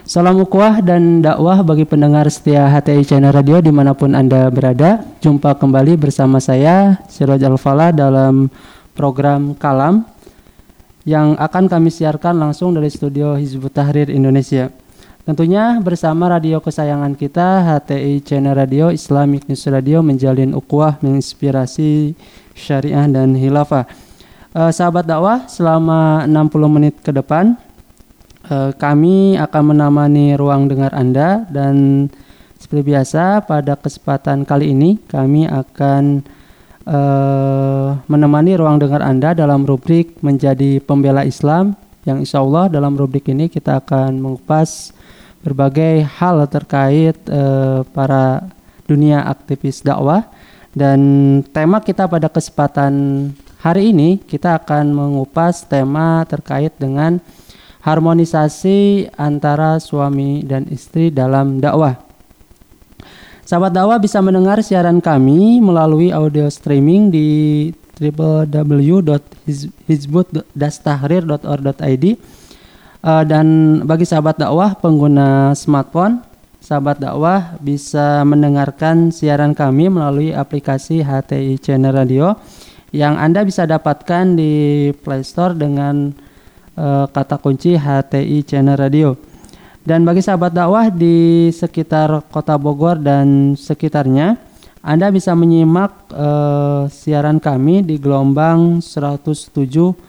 Salam ukhuwah dan dakwah bagi pendengar setia HTI Channel Radio dimanapun Anda berada. Jumpa kembali bersama saya, Siraj Al-Falah, dalam program Kalam yang akan kami siarkan langsung dari studio Hizbut Tahrir Indonesia. Tentunya bersama radio kesayangan kita, HTI Channel Radio, Islamic News Radio, menjalin ukhuwah, menginspirasi syariah dan khilafah. Sahabat dakwah, selama 60 menit ke depan kami akan menemani ruang dengar Anda, dan seperti biasa pada kesempatan kali ini kami akan menemani ruang dengar Anda dalam rubrik Menjadi Pembela Islam, yang insya Allah dalam rubrik ini kita akan mengupas berbagai hal terkait para dunia aktivis dakwah. Dan tema kita pada kesempatan hari ini, kita akan mengupas tema terkait dengan harmonisasi antara suami dan istri dalam dakwah. Sahabat dakwah bisa mendengar siaran kami melalui audio streaming di www.hizbut-tahrir.org.id, dan bagi sahabat dakwah pengguna smartphone, sahabat dakwah bisa mendengarkan siaran kami melalui aplikasi HTI Channel Radio yang Anda bisa dapatkan di Play Store dengan kata kunci HTI Channel Radio. Dan bagi sahabat dakwah di sekitar Kota Bogor dan sekitarnya, Anda bisa menyimak siaran kami di gelombang 107,8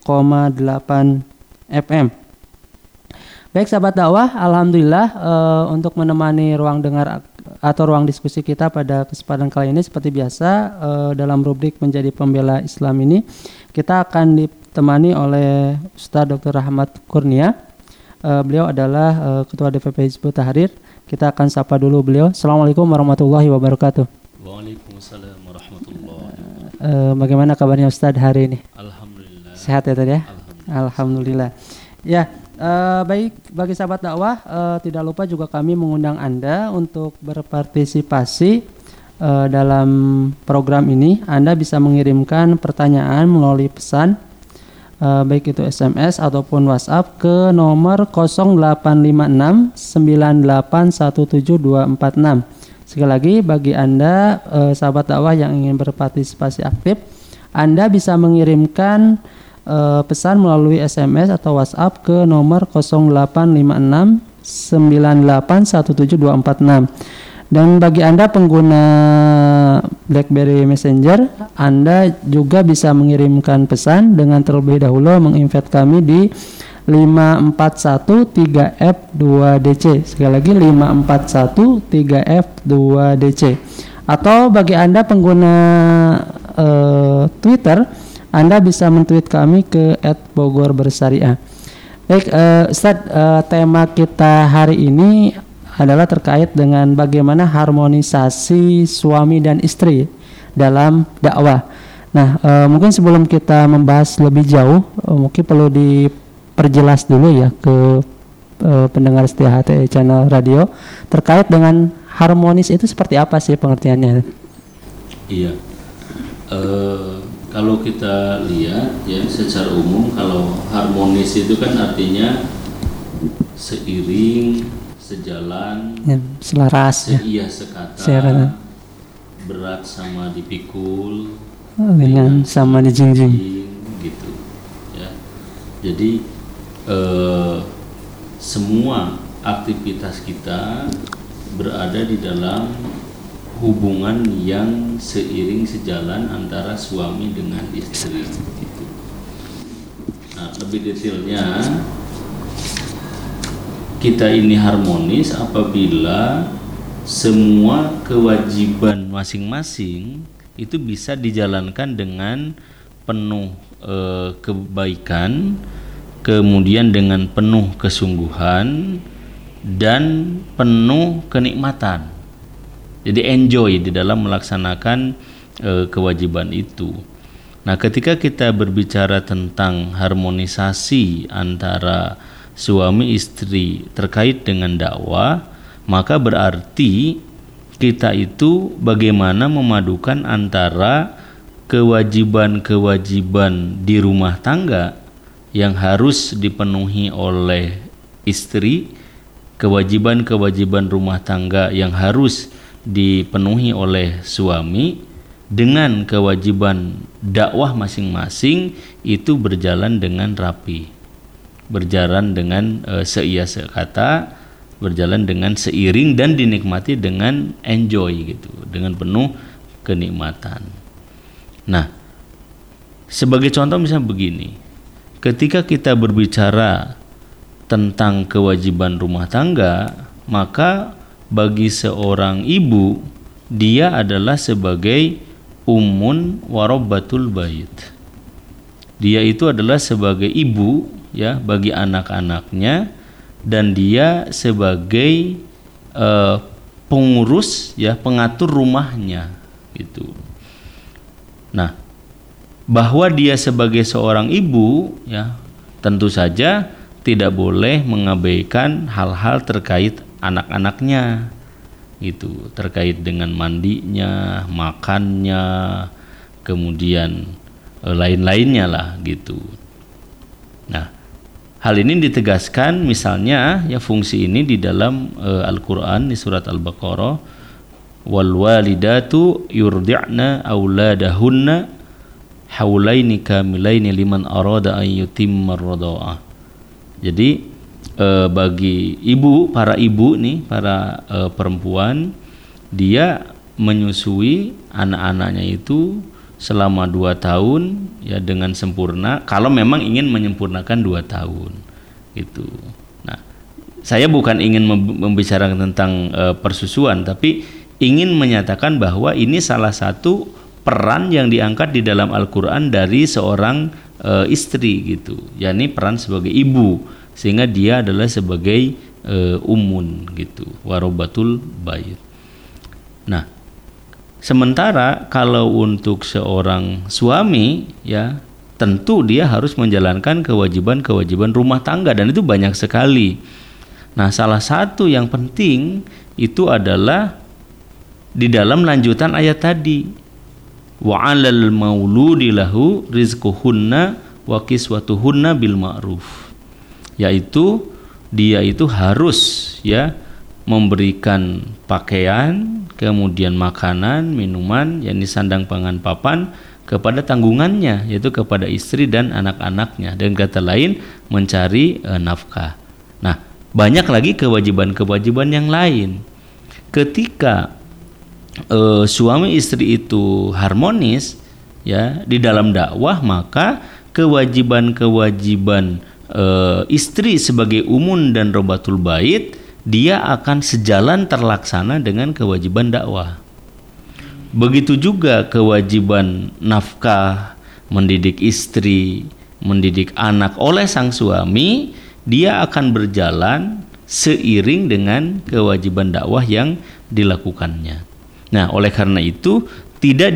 FM. Baik sahabat dakwah, alhamdulillah untuk menemani ruang dengar atau ruang diskusi kita pada kesempatan kali ini, seperti biasa dalam rubrik Menjadi Pembela Islam ini, kita akan ditemani oleh Ustaz Dr. Rahmat Kurnia. Beliau adalah Ketua DPP Hizbut Tahrir. Kita akan sapa dulu beliau. Assalamualaikum warahmatullahi wabarakatuh. Waalaikumsalam warahmatullahi wabarakatuh. Bagaimana kabarnya Ustaz hari ini? Alhamdulillah. Sehat ya tadi ya? Alhamdulillah. Ya, baik, bagi sahabat dakwah, tidak lupa juga kami mengundang Anda untuk berpartisipasi dalam program ini. Anda bisa mengirimkan pertanyaan melalui pesan, baik itu SMS ataupun WhatsApp ke nomor 0856 9817246. Sekali lagi, bagi Anda sahabat dakwah yang ingin berpartisipasi aktif, Anda bisa mengirimkan pesan melalui SMS atau WhatsApp ke nomor 0856 9817246. Dan bagi Anda pengguna BlackBerry Messenger, Anda juga bisa mengirimkan pesan dengan terlebih dahulu menginvite kami di 5413F2DC. Sekali lagi 5413F2DC. Atau bagi Anda pengguna Twitter, Anda bisa men-tweet kami ke @bogorbersariah. Baik, Ustaz, tema kita hari ini adalah terkait dengan bagaimana harmonisasi suami dan istri dalam dakwah. Nah, mungkin sebelum kita membahas lebih jauh, mungkin perlu diperjelas dulu ya ke pendengar setia HTI Channel Radio terkait dengan harmonis itu seperti apa sih pengertiannya? Iya. Kalau kita lihat ya secara umum, kalau harmonis itu kan artinya seiring, sejalan, ya, selaras, iya, sekata, berat sama dipikul, dengan sama dijingjing gitu ya. Jadi semua aktivitas kita berada di dalam hubungan yang seiring sejalan antara suami dengan istri gitu. Nah, lebih detailnya, kita ini harmonis apabila semua kewajiban masing-masing itu bisa dijalankan dengan penuh kebaikan, kemudian dengan penuh kesungguhan dan penuh kenikmatan. Jadi enjoy di dalam melaksanakan kewajiban itu. Nah, ketika kita berbicara tentang harmonisasi antara suami istri terkait dengan dakwah, maka berarti kita itu bagaimana memadukan antara kewajiban-kewajiban di rumah tangga yang harus dipenuhi oleh istri kewajiban-kewajiban rumah tangga yang harus dipenuhi oleh suami dengan kewajiban dakwah masing-masing itu berjalan dengan rapi, berjalan dengan seia sekata, berjalan dengan seiring dan dinikmati dengan enjoy gitu, dengan penuh kenikmatan. Nah, sebagai contoh misalnya begini, ketika kita berbicara tentang kewajiban rumah tangga, maka bagi seorang ibu dia adalah sebagai ummun warabbatul bait. Dia itu adalah sebagai ibu ya bagi anak-anaknya, dan dia sebagai pengurus ya, pengatur rumahnya gitu. Nah, bahwa dia sebagai seorang ibu ya tentu saja tidak boleh mengabaikan hal-hal terkait anak-anaknya gitu, terkait dengan mandinya, makannya, kemudian lain-lainnya lah gitu. Nah, hal ini ditegaskan misalnya ya fungsi ini di dalam Al-Qur'an di surat Al-Baqarah, wal walidatu yurdi'na auladahunna haulaini kamilaini liman arada an yutimma ar-radha'ah. Jadi bagi ibu, para ibu nih, para perempuan, dia menyusui anak-anaknya itu selama 2 tahun ya dengan sempurna, kalau memang ingin menyempurnakan 2 tahun gitu. Nah, saya bukan ingin membicarakan tentang persusuan, tapi ingin menyatakan bahwa ini salah satu peran yang diangkat di dalam Al-Quran dari seorang istri gitu, yakni peran sebagai ibu, sehingga dia adalah sebagai ummun gitu, warobatul bait. Nah, sementara kalau untuk seorang suami ya tentu dia harus menjalankan kewajiban-kewajiban rumah tangga, dan itu banyak sekali. Nah, salah satu yang penting itu adalah di dalam lanjutan ayat tadi, wa 'alal mauludi lahu rizquhunna wa kiswatuhunna bil ma'ruf, yaitu dia itu harus ya memberikan pakaian, kemudian makanan, minuman, yakni sandang pangan papan kepada tanggungannya, yaitu kepada istri dan anak-anaknya, dan kata lain mencari nafkah. Nah, banyak lagi kewajiban-kewajiban yang lain. Ketika suami istri itu harmonis ya di dalam dakwah, maka kewajiban-kewajiban istri sebagai umun dan robatul bait dia akan sejalan terlaksana dengan kewajiban dakwah. Begitu juga kewajiban nafkah, mendidik istri, mendidik anak oleh sang suami, dia akan berjalan seiring dengan kewajiban dakwah yang dilakukannya. Nah, oleh karena itu tidak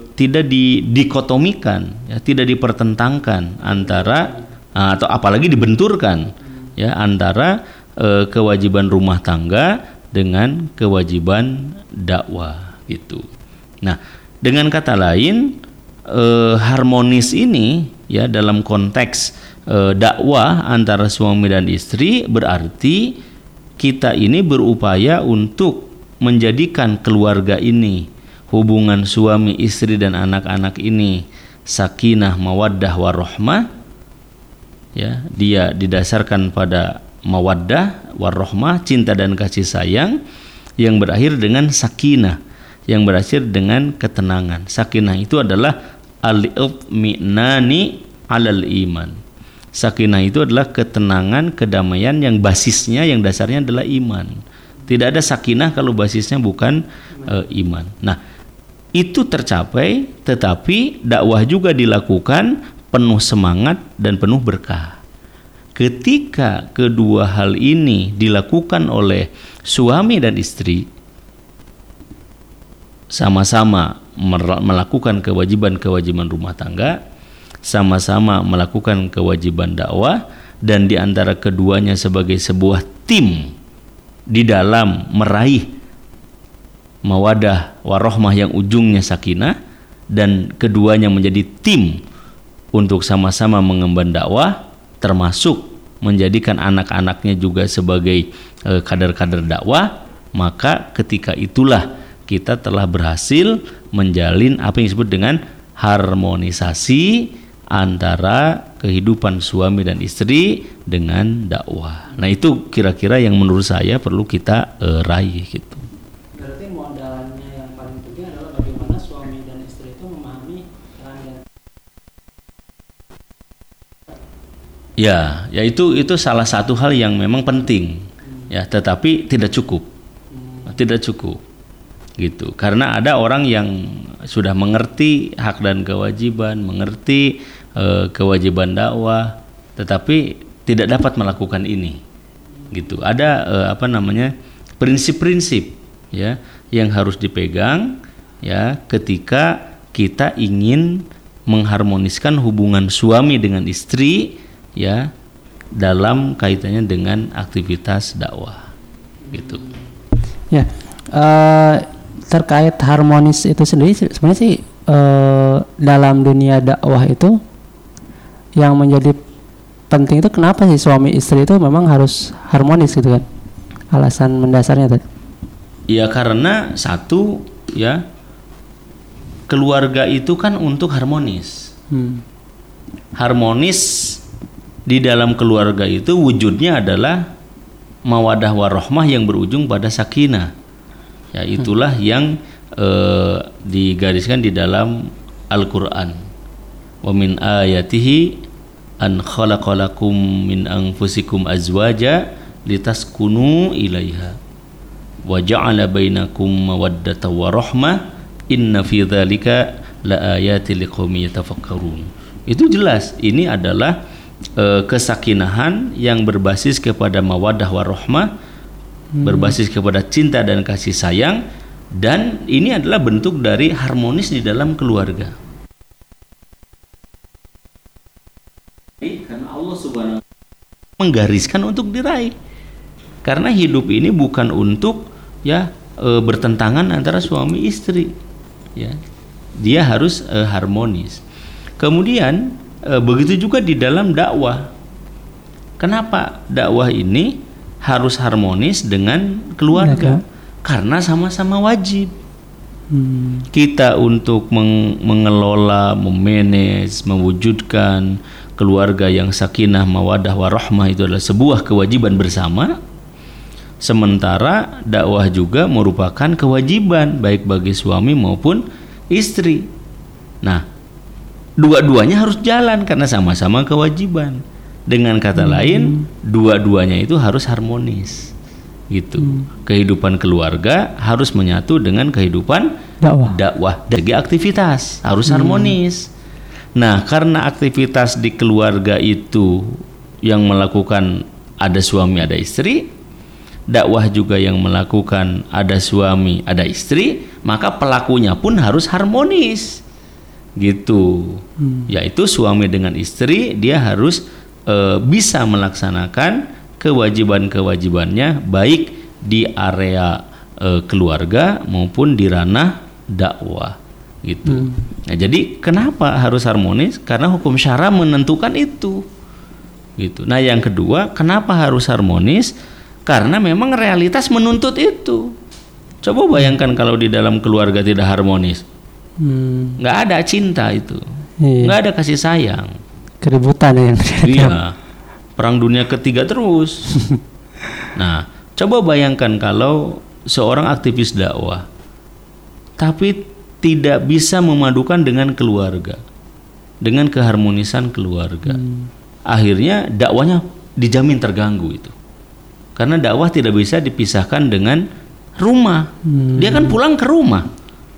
dikotomikan ya, tidak dipertentangkan antara atau apalagi dibenturkan ya antara kewajiban rumah tangga dengan kewajiban dakwah gitu. Nah, dengan kata lain harmonis ini ya dalam konteks dakwah antara suami dan istri berarti kita ini berupaya untuk menjadikan keluarga ini, hubungan suami istri dan anak-anak ini sakinah mawaddah warahmah ya, dia didasarkan pada mawaddah warahmah, cinta dan kasih sayang, yang berakhir dengan sakinah, yang berakhir dengan ketenangan. Sakinah itu adalah al-itminani alal iman. Sakinah itu adalah ketenangan, kedamaian yang basisnya, yang dasarnya adalah iman. Tidak ada sakinah kalau basisnya bukan iman. Nah, itu tercapai, tetapi dakwah juga dilakukan penuh semangat dan penuh berkah. Ketika kedua hal ini dilakukan oleh suami dan istri, sama-sama melakukan kewajiban-kewajiban rumah tangga, sama-sama melakukan kewajiban dakwah, dan di antara keduanya sebagai sebuah tim di dalam meraih mawadah warahmah yang ujungnya sakinah, dan keduanya menjadi tim untuk sama-sama mengemban dakwah, termasuk menjadikan anak-anaknya juga sebagai kader-kader dakwah, maka ketika itulah kita telah berhasil menjalin apa yang disebut dengan harmonisasi antara kehidupan suami dan istri dengan dakwah. Nah, itu kira-kira yang menurut saya perlu kita raih gitu. Berarti modalannya yang paling penting adalah bagaimana suami dan istri itu memahami peran. Ya itu salah satu hal yang memang penting, ya, tetapi tidak cukup, gitu. Karena ada orang yang sudah mengerti hak dan kewajiban, mengerti kewajiban dakwah, tetapi tidak dapat melakukan ini, gitu. Ada prinsip-prinsip, ya, yang harus dipegang, ya, ketika kita ingin mengharmoniskan hubungan suami dengan istri, ya, dalam kaitannya dengan aktivitas dakwah, gitu. Ya, terkait harmonis itu sendiri sebenarnya sih dalam dunia dakwah itu yang menjadi penting itu kenapa sih suami istri itu memang harus harmonis gitu kan? Alasan mendasarnya tadi. Ya karena satu, ya, keluarga itu kan untuk harmonis. Harmonis di dalam keluarga itu wujudnya adalah mawadah warahmah yang berujung pada sakinah. Ya, itulah yang digariskan di dalam Al-Qur'an. Wa min ayatihi an khalaqalakum min anfusikum azwaja litaskunu ilaiha wa ja'ala bainakum mawaddatan wa rahmah inna fi dzalika laayatil liqaumin yatafakkarun. Itu jelas ini adalah kesakinahan yang berbasis kepada mawaddah warahmah, berbasis kepada cinta dan kasih sayang, dan ini adalah bentuk dari harmonis di dalam keluarga. Karena Allah Subhanahu menggariskan untuk diraih. Karena hidup ini bukan untuk, ya, bertentangan antara suami istri, ya. Dia harus harmonis. Kemudian begitu juga di dalam dakwah. Kenapa dakwah ini harus harmonis dengan keluarga? Karena sama-sama wajib. Kita untuk mengelola, memanage, mewujudkan keluarga yang sakinah, mawadah, warahmah itu adalah sebuah kewajiban bersama. Sementara dakwah juga merupakan kewajiban baik bagi suami maupun istri. Nah, dua-duanya harus jalan karena sama-sama kewajiban. Dengan kata lain, dua-duanya itu harus harmonis, gitu. Kehidupan keluarga harus menyatu dengan kehidupan dakwah. Dari aktivitas harus harmonis. Nah, karena aktivitas di keluarga itu yang melakukan ada suami ada istri, dakwah juga yang melakukan ada suami ada istri, maka pelakunya pun harus harmonis, gitu. Yaitu suami dengan istri dia harus bisa melaksanakan kewajiban-kewajibannya baik di area keluarga maupun di ranah dakwah, gitu. Nah, jadi kenapa harus harmonis? Karena hukum syara menentukan itu, gitu. Nah, yang kedua, kenapa harus harmonis? Karena memang realitas menuntut itu. Coba bayangkan kalau di dalam keluarga tidak harmonis, nggak ada cinta itu, nggak ada kasih sayang, keributan yang iya, perang dunia ketiga terus. Nah, coba bayangkan kalau seorang aktivis dakwah tapi tidak bisa memadukan dengan keluarga, dengan keharmonisan keluarga, akhirnya dakwahnya dijamin terganggu itu. Karena dakwah tidak bisa dipisahkan dengan rumah. Dia kan pulang ke rumah.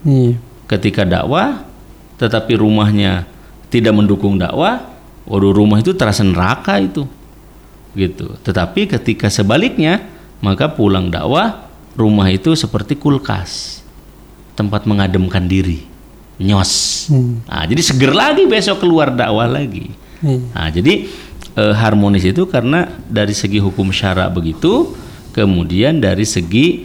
Ketika dakwah tetapi rumahnya tidak mendukung dakwah, waduh, rumah itu terasa neraka itu, gitu. Tetapi ketika sebaliknya, maka pulang dakwah, rumah itu seperti kulkas, tempat mengademkan diri, nyos. Nah, jadi seger lagi besok keluar dakwah lagi. Nah, jadi harmonis itu karena dari segi hukum syara begitu, kemudian dari segi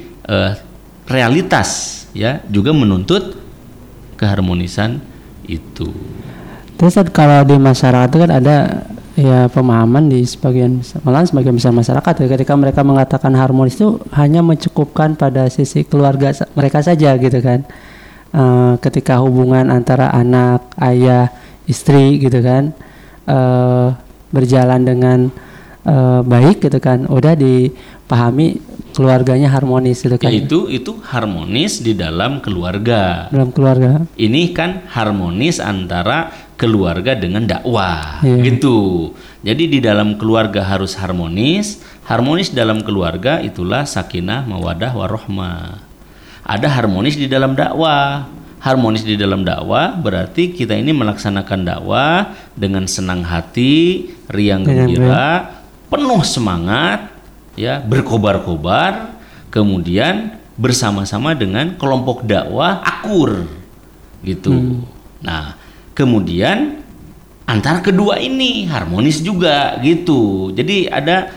realitas, ya, juga menuntut keharmonisan itu. Terus kalau di masyarakat itu kan ada ya pemahaman di malahan sebagian besar masyarakat ya, ketika mereka mengatakan harmonis itu hanya mencukupkan pada sisi keluarga mereka saja gitu kan. Ketika hubungan antara anak, ayah, istri gitu kan berjalan dengan baik gitu kan, udah dipahami keluarganya harmonis gitu kan. Ya, itu harmonis di dalam keluarga. Dalam keluarga. Ini kan harmonis antara keluarga dengan dakwah, gitu. Jadi di dalam keluarga harus harmonis dalam keluarga itulah sakinah, mawadah, warahmah. Ada harmonis di dalam dakwah. Harmonis di dalam dakwah berarti kita ini melaksanakan dakwah dengan senang hati, riang gembira, penuh semangat, ya, berkobar-kobar, kemudian bersama-sama dengan kelompok dakwah akur, gitu. Nah, kemudian antara kedua ini harmonis juga, gitu. Jadi ada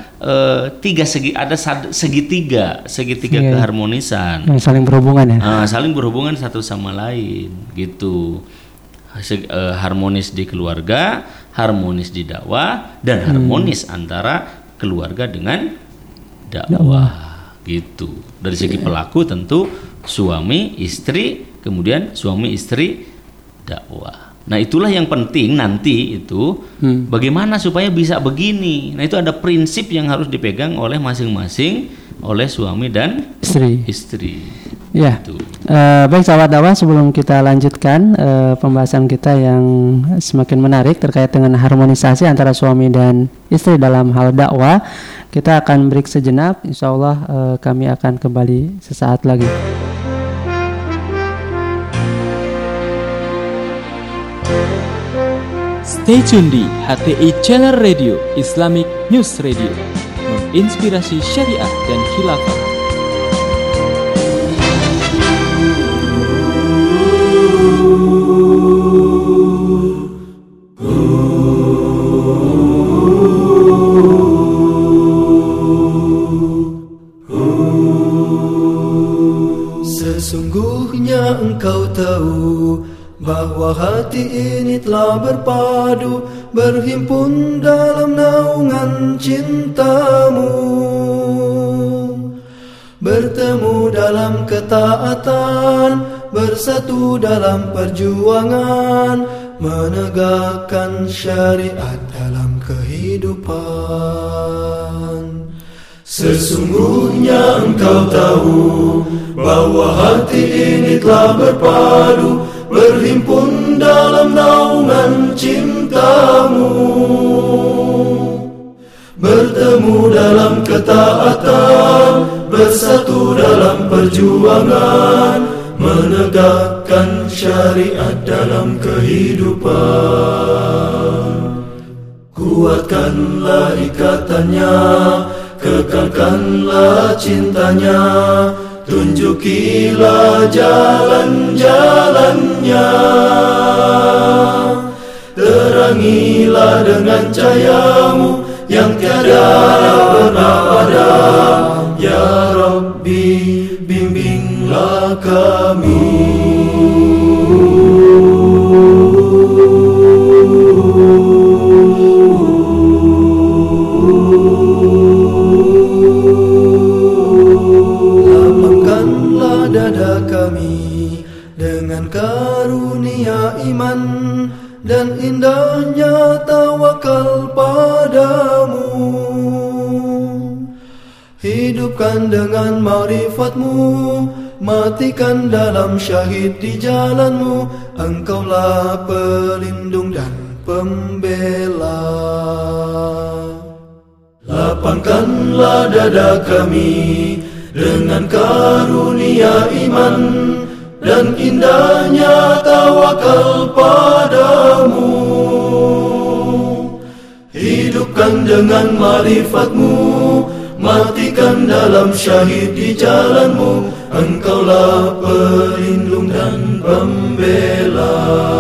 segitiga keharmonisan. Yang saling berhubungan ya. Saling berhubungan satu sama lain, gitu. Harmonis di keluarga, harmonis di dakwah, dan harmonis antara keluarga dengan dakwah, gitu. Dari segi pelaku tentu suami istri, kemudian suami istri dakwah. Nah, itulah yang penting nanti itu bagaimana supaya bisa begini. Nah, itu ada prinsip yang harus dipegang oleh masing-masing, oleh suami dan istri. Ya. Baik sahabat dakwah, sebelum kita lanjutkan pembahasan kita yang semakin menarik terkait dengan harmonisasi antara suami dan istri dalam hal dakwah, kita akan break sejenak. Insya Allah kami akan kembali sesaat lagi. Stay tune di HTI Channel Radio Islamic News Radio, menginspirasi syariah dan khilafah. Sesungguhnya engkau tahu bahwa hati ini telah berpadu, berhimpun dalam naungan cintamu, bertemu dalam ketaatan, bersatu dalam perjuangan, menegakkan syariat dalam kehidupan. Sesungguhnya engkau tahu bahwa hati ini telah berpadu, berhimpun dalam naungan cintamu, bertemu dalam ketaatan, bersatu dalam perjuangan, menegakkan syariat dalam kehidupan. Kuatkanlah ikatannya, kekalkanlah cintanya, tunjukilah jalan-jalannya, terangilah dengan cahayamu yang tiada pernah padam. Ya Rabbi, bimbinglah kami. Dada kami dengan karunia iman dan indahnya tawakal padamu. Hidupkan dengan ma'rifatmu, matikan dalam syahid di jalanmu. Engkaulah pelindung dan pembela. Lapangkanlah dada kami dengan karunia iman dan indahnya tawakal padamu. Hidupkan dengan ma'rifatmu, matikan dalam syahid di jalanmu. Engkaulah pelindung dan pembela.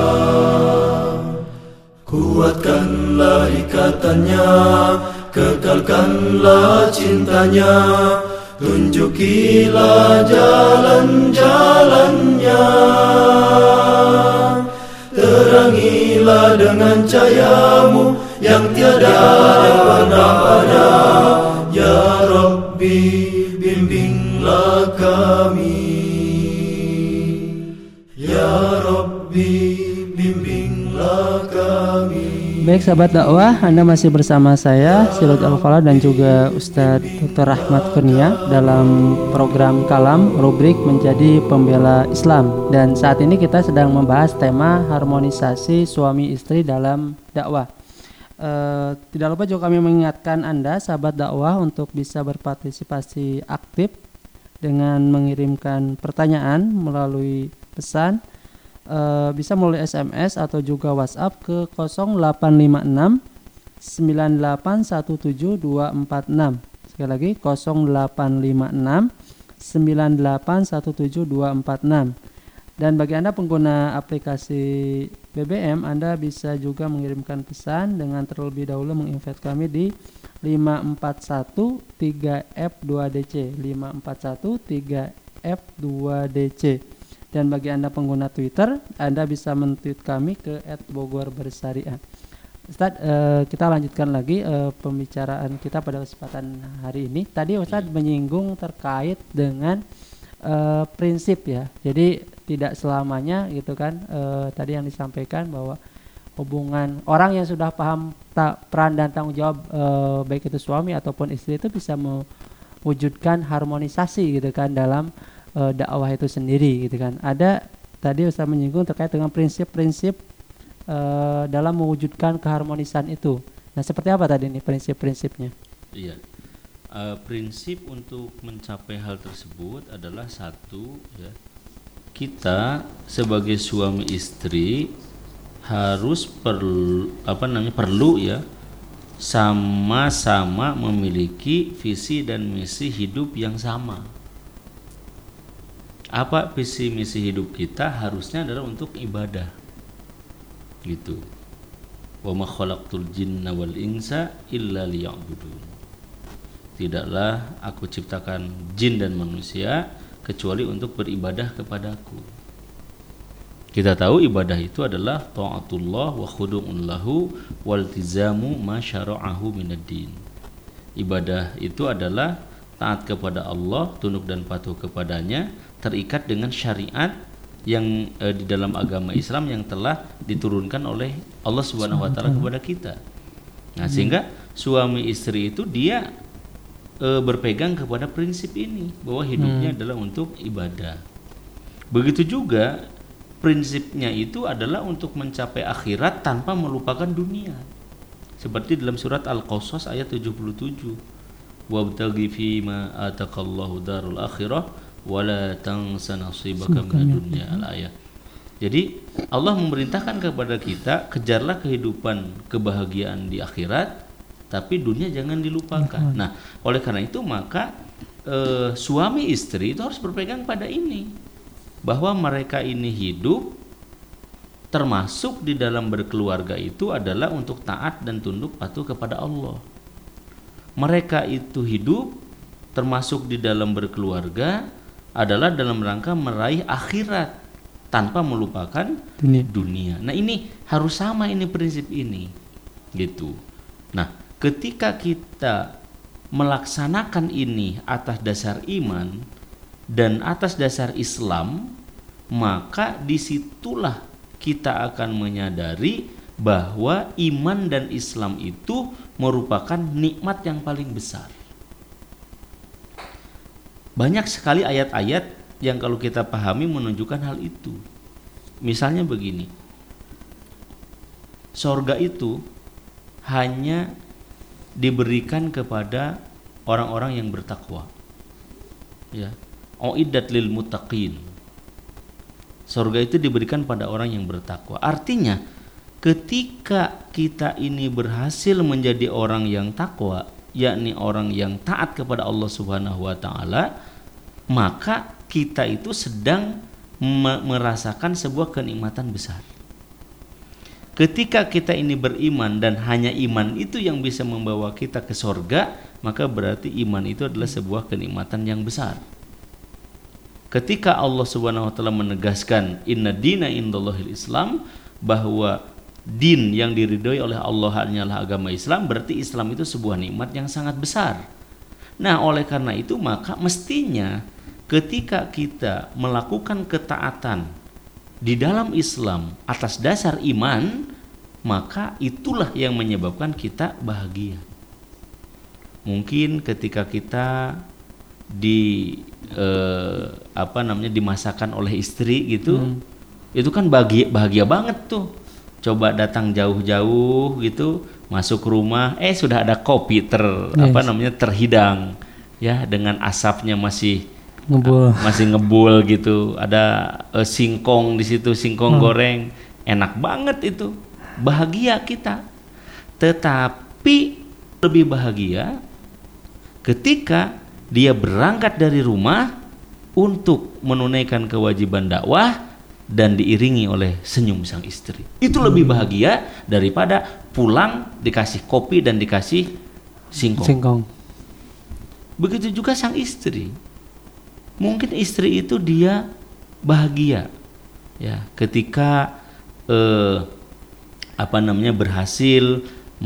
Kuatkanlah ikatannya, kekalkanlah cintanya, tunjukilah jalan-jalannya, terangilah dengan cahayamu yang tiada pernah ada. Ya Rabbi, bimbinglah kami. Ya Rabbi, bimbinglah kami. Baik sahabat dakwah, Anda masih bersama saya Siroj Al-Falah dan juga Ustadz Dr. Rahmat Kurnia dalam program Kalam rubrik Menjadi Pembela Islam. Dan saat ini kita sedang membahas tema harmonisasi suami istri dalam dakwah. Tidak lupa juga kami mengingatkan Anda sahabat dakwah untuk bisa berpartisipasi aktif dengan mengirimkan pertanyaan melalui pesan. Bisa melalui SMS atau juga WhatsApp ke 0856 9817246. Sekali lagi 0856 9817246. Dan bagi Anda pengguna aplikasi BBM, Anda bisa juga mengirimkan pesan dengan terlebih dahulu menginvite kami di 5413F2DC 5413F2DC. Dan bagi Anda pengguna Twitter, Anda bisa men-tweet kami ke @bogorbersariah. Ustadz, kita lanjutkan lagi pembicaraan kita pada kesempatan hari ini. Tadi Ustadz menyinggung terkait dengan prinsip ya. Jadi tidak selamanya gitu kan. Tadi yang disampaikan bahwa hubungan orang yang sudah paham peran dan tanggung jawab baik itu suami ataupun istri itu bisa mewujudkan harmonisasi gitu kan dalam dakwah itu sendiri gitu kan. Ada tadi Ustaz menyinggung terkait dengan prinsip-prinsip dalam mewujudkan keharmonisan itu. Nah, seperti apa tadi ini prinsip-prinsipnya? Iya. Prinsip untuk mencapai hal tersebut adalah satu ya. Kita sebagai suami istri harus perlu ya sama-sama memiliki visi dan misi hidup yang sama. Apa visi misi hidup kita? Harusnya adalah untuk ibadah gitu. Wa ma khalaqtul jinna wal insa illa liya'budun. Tidaklah aku ciptakan jin dan manusia kecuali untuk beribadah kepadaku. Kita tahu ibadah itu adalah ta'atullah wa khudu'un lahu waltizamu ma syara'ahu minad-din. Ibadah itu adalah taat kepada Allah, tunduk dan patuh kepadanya, terikat dengan syariat yang di dalam agama Islam yang telah diturunkan oleh Allah Subhanahu wa taala kepada kita. Nah, sehingga suami istri itu dia berpegang kepada prinsip ini bahwa hidupnya adalah untuk ibadah. Begitu juga prinsipnya itu adalah untuk mencapai akhirat tanpa melupakan dunia. Seperti dalam surat Al-Qasas ayat 77. Wabtaghi fima ataqallahu darul akhirah wala tansa nasibaka minad dunya al-ayat. Jadi Allah memerintahkan kepada kita kejarlah kehidupan kebahagiaan di akhirat, tapi dunia jangan dilupakan. Nah, oleh karena itu maka suami istri itu harus berpegang pada ini, bahwa mereka ini hidup termasuk di dalam berkeluarga itu adalah untuk taat dan tunduk patuh kepada Allah. Mereka itu hidup termasuk di dalam berkeluarga adalah dalam rangka meraih akhirat tanpa melupakan dunia. Nah, ini harus sama ini prinsip ini gitu. Nah, ketika kita melaksanakan ini atas dasar iman dan atas dasar Islam, maka disitulah kita akan menyadari bahwa iman dan Islam itu merupakan nikmat yang paling besar. Banyak sekali ayat-ayat yang kalau kita pahami menunjukkan hal itu. Misalnya begini, sorga itu hanya diberikan kepada orang-orang yang bertakwa. Ya, uiddat lil muttaqin. Sorga itu diberikan pada orang yang bertakwa. Artinya, ketika kita ini berhasil menjadi orang yang takwa, yakni orang yang taat kepada Allah Subhanahu wa taala, maka kita itu sedang merasakan sebuah kenikmatan besar. Ketika kita ini beriman dan hanya iman itu yang bisa membawa kita ke sorga, maka berarti iman itu adalah sebuah kenikmatan yang besar. Ketika Allah Subhanahu wa taala menegaskan inna dina indallahil Islam, bahwa din yang diridhoi oleh Allah hanyalah agama Islam, berarti Islam itu sebuah nikmat yang sangat besar. Nah, oleh karena itu maka mestinya ketika kita melakukan ketaatan di dalam Islam atas dasar iman, maka itulah yang menyebabkan kita bahagia. Mungkin ketika kita dimasakan oleh istri gitu, itu kan bahagia banget tuh. Coba datang jauh-jauh gitu, masuk rumah, sudah ada kopi terhidang, ya, dengan asapnya masih ngebul gitu. Ada singkong di situ, singkong goreng, enak banget itu, bahagia kita. Tetapi lebih bahagia ketika dia berangkat dari rumah untuk menunaikan kewajiban dakwah dan diiringi oleh senyum sang istri. Itu lebih bahagia daripada pulang dikasih kopi dan dikasih singkong. Begitu juga sang istri. Mungkin istri itu dia bahagia ya ketika berhasil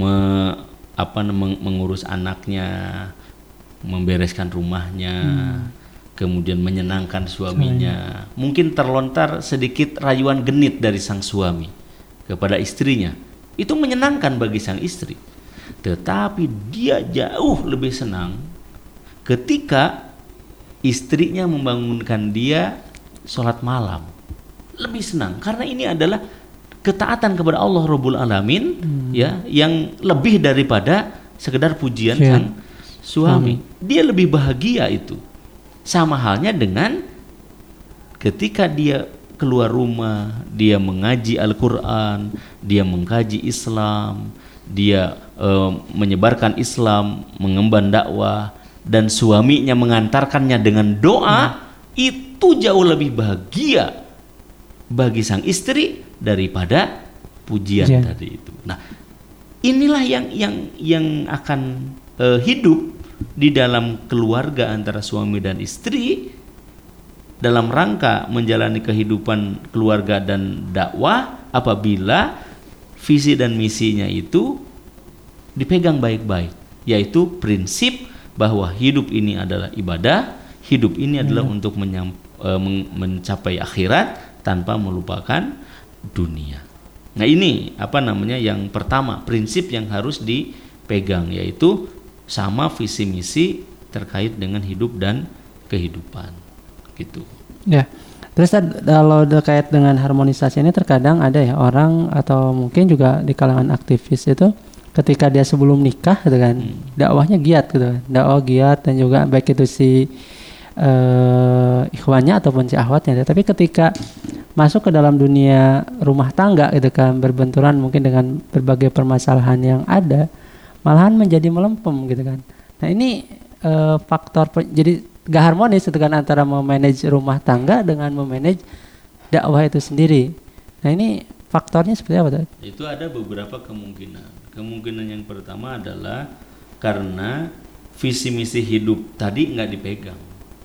mengurus anaknya, membereskan rumahnya, kemudian menyenangkan suaminya. Mungkin terlontar sedikit rayuan genit dari sang suami kepada istrinya. Itu menyenangkan bagi sang istri. Tetapi dia jauh lebih senang ketika istrinya membangunkan dia sholat malam. Lebih senang karena ini adalah ketaatan kepada Allah Rabbul Alamin, ya, yang lebih daripada sekedar pujian sang suami. Dia lebih bahagia itu. Sama halnya dengan ketika dia keluar rumah, dia mengaji Al-Quran, dia mengkaji Islam, dia menyebarkan Islam, mengemban dakwah, dan suaminya mengantarkannya dengan doa, itu jauh lebih bahagia bagi sang istri daripada pujian tadi itu. Nah, inilah yang akan hidup di dalam keluarga antara suami dan istri dalam rangka menjalani kehidupan keluarga dan dakwah apabila visi dan misinya itu dipegang baik-baik, yaitu prinsip bahwa hidup ini adalah ibadah, hidup ini adalah untuk mencapai akhirat tanpa melupakan dunia. Nah, ini yang pertama, prinsip yang harus dipegang, yaitu sama visi misi terkait dengan hidup dan kehidupan gitu. Ya. Terus kalau terkait dengan harmonisasi ini terkadang ada ya orang atau mungkin juga di kalangan aktivis itu ketika dia sebelum nikah gitu kan, dakwahnya giat gitu kan. Dakwah giat dan juga baik itu si ikhwannya ataupun si akhwatnya. Tapi ketika masuk ke dalam dunia rumah tangga gitu kan, berbenturan mungkin dengan berbagai permasalahan yang ada, malahan menjadi melempem gitu kan. Nah, ini faktor jadi gak harmonis itu kan antara memanage rumah tangga dengan memanage dakwah itu sendiri. Nah, ini faktornya seperti apa tuh? Itu ada beberapa kemungkinan. Kemungkinan yang pertama adalah karena visi misi hidup tadi nggak dipegang.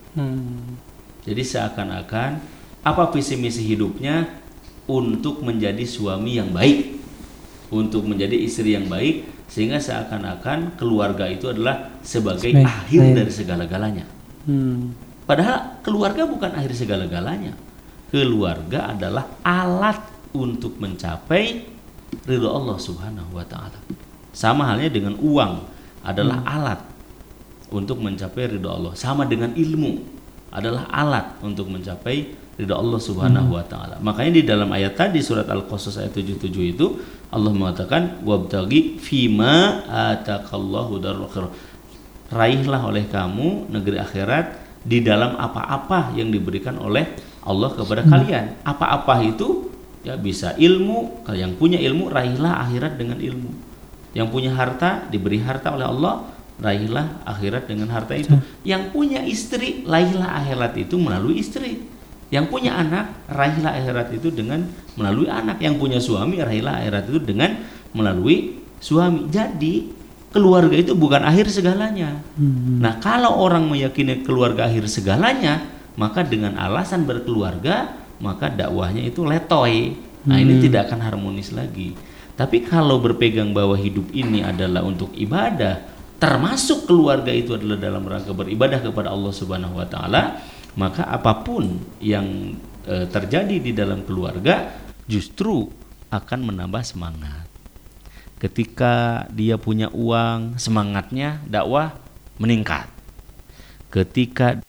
Jadi seakan-akan apa visi misi hidupnya untuk menjadi suami yang baik, untuk menjadi istri yang baik, sehingga seakan-akan keluarga itu adalah sebagai akhir dari segala-galanya. Padahal keluarga bukan akhir segala-galanya. Keluarga adalah alat untuk mencapai ridho Allah Subhanahu wa ta'ala. Sama halnya dengan uang adalah alat untuk mencapai ridho Allah. Sama dengan ilmu adalah alat untuk mencapai ridho Allah Subhanahu wa ta'ala. Makanya di dalam ayat tadi surat Al-Qasas ayat 77 itu Allah mengatakan wabtaghi fima atakallahu darul akhirah. Raihlah oleh kamu negeri akhirat di dalam apa-apa yang diberikan oleh Allah kepada kalian. Apa-apa itu ya bisa ilmu. Kalau yang punya ilmu, raihlah akhirat dengan ilmu. Yang punya harta, diberi harta oleh Allah, raihlah akhirat dengan harta itu. Yang punya istri, raihlah akhirat itu melalui istri. Yang punya anak, raihlah akhirat itu dengan melalui anak. Yang punya suami, raihlah akhirat itu dengan melalui suami. Jadi keluarga itu bukan akhir segalanya. Nah, kalau orang meyakini keluarga akhir segalanya, maka dengan alasan berkeluarga, maka dakwahnya itu letoy. Nah, ini tidak akan harmonis lagi. Tapi kalau berpegang bahwa hidup ini adalah untuk ibadah, termasuk keluarga itu adalah dalam rangka beribadah kepada Allah Subhanahu wa taala, maka apapun yang terjadi di dalam keluarga justru akan menambah semangat. Ketika dia punya uang, semangatnya dakwah meningkat. Ketika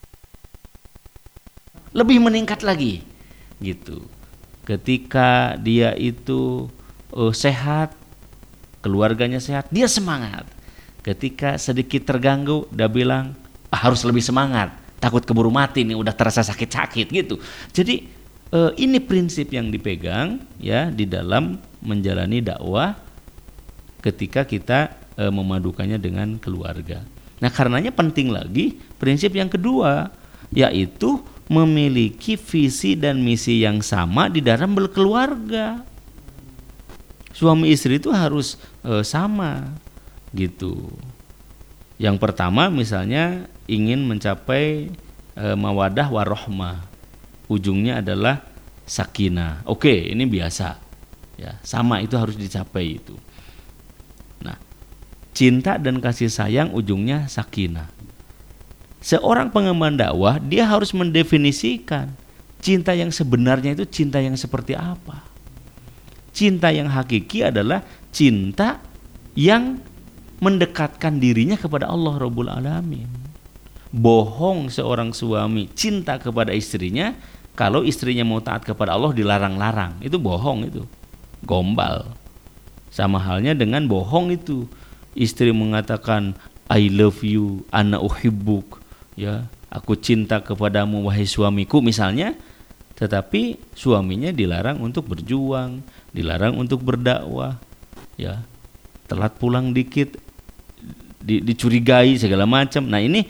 lebih meningkat lagi gitu. Ketika dia itu sehat, keluarganya sehat, dia semangat. Ketika sedikit terganggu, dia bilang harus lebih semangat, takut keburu mati nih, udah terasa sakit-sakit gitu. Jadi ini prinsip yang dipegang ya di dalam menjalani dakwah ketika kita memadukannya dengan keluarga. Nah, karenanya penting lagi prinsip yang kedua, yaitu memiliki visi dan misi yang sama di dalam berkeluarga. Suami istri itu harus sama gitu. Yang pertama misalnya ingin mencapai mawadah warohmah, ujungnya adalah sakinah. Oke, ini biasa ya, sama itu harus dicapai itu. Nah, cinta dan kasih sayang ujungnya sakinah. Seorang pengemban dakwah dia harus mendefinisikan cinta yang sebenarnya itu cinta yang seperti apa. Cinta yang hakiki adalah cinta yang mendekatkan dirinya kepada Allah Rabbul Alamin. Bohong seorang suami cinta kepada istrinya kalau istrinya mau taat kepada Allah dilarang-larang. Itu bohong, itu gombal. Sama halnya dengan bohong itu. Istri mengatakan I love you, ana uhibbuk, ya, aku cinta kepadamu wahai suamiku misalnya, tetapi suaminya dilarang untuk berjuang, dilarang untuk berdakwah, ya, telat pulang dikit dicurigai segala macam. Nah, ini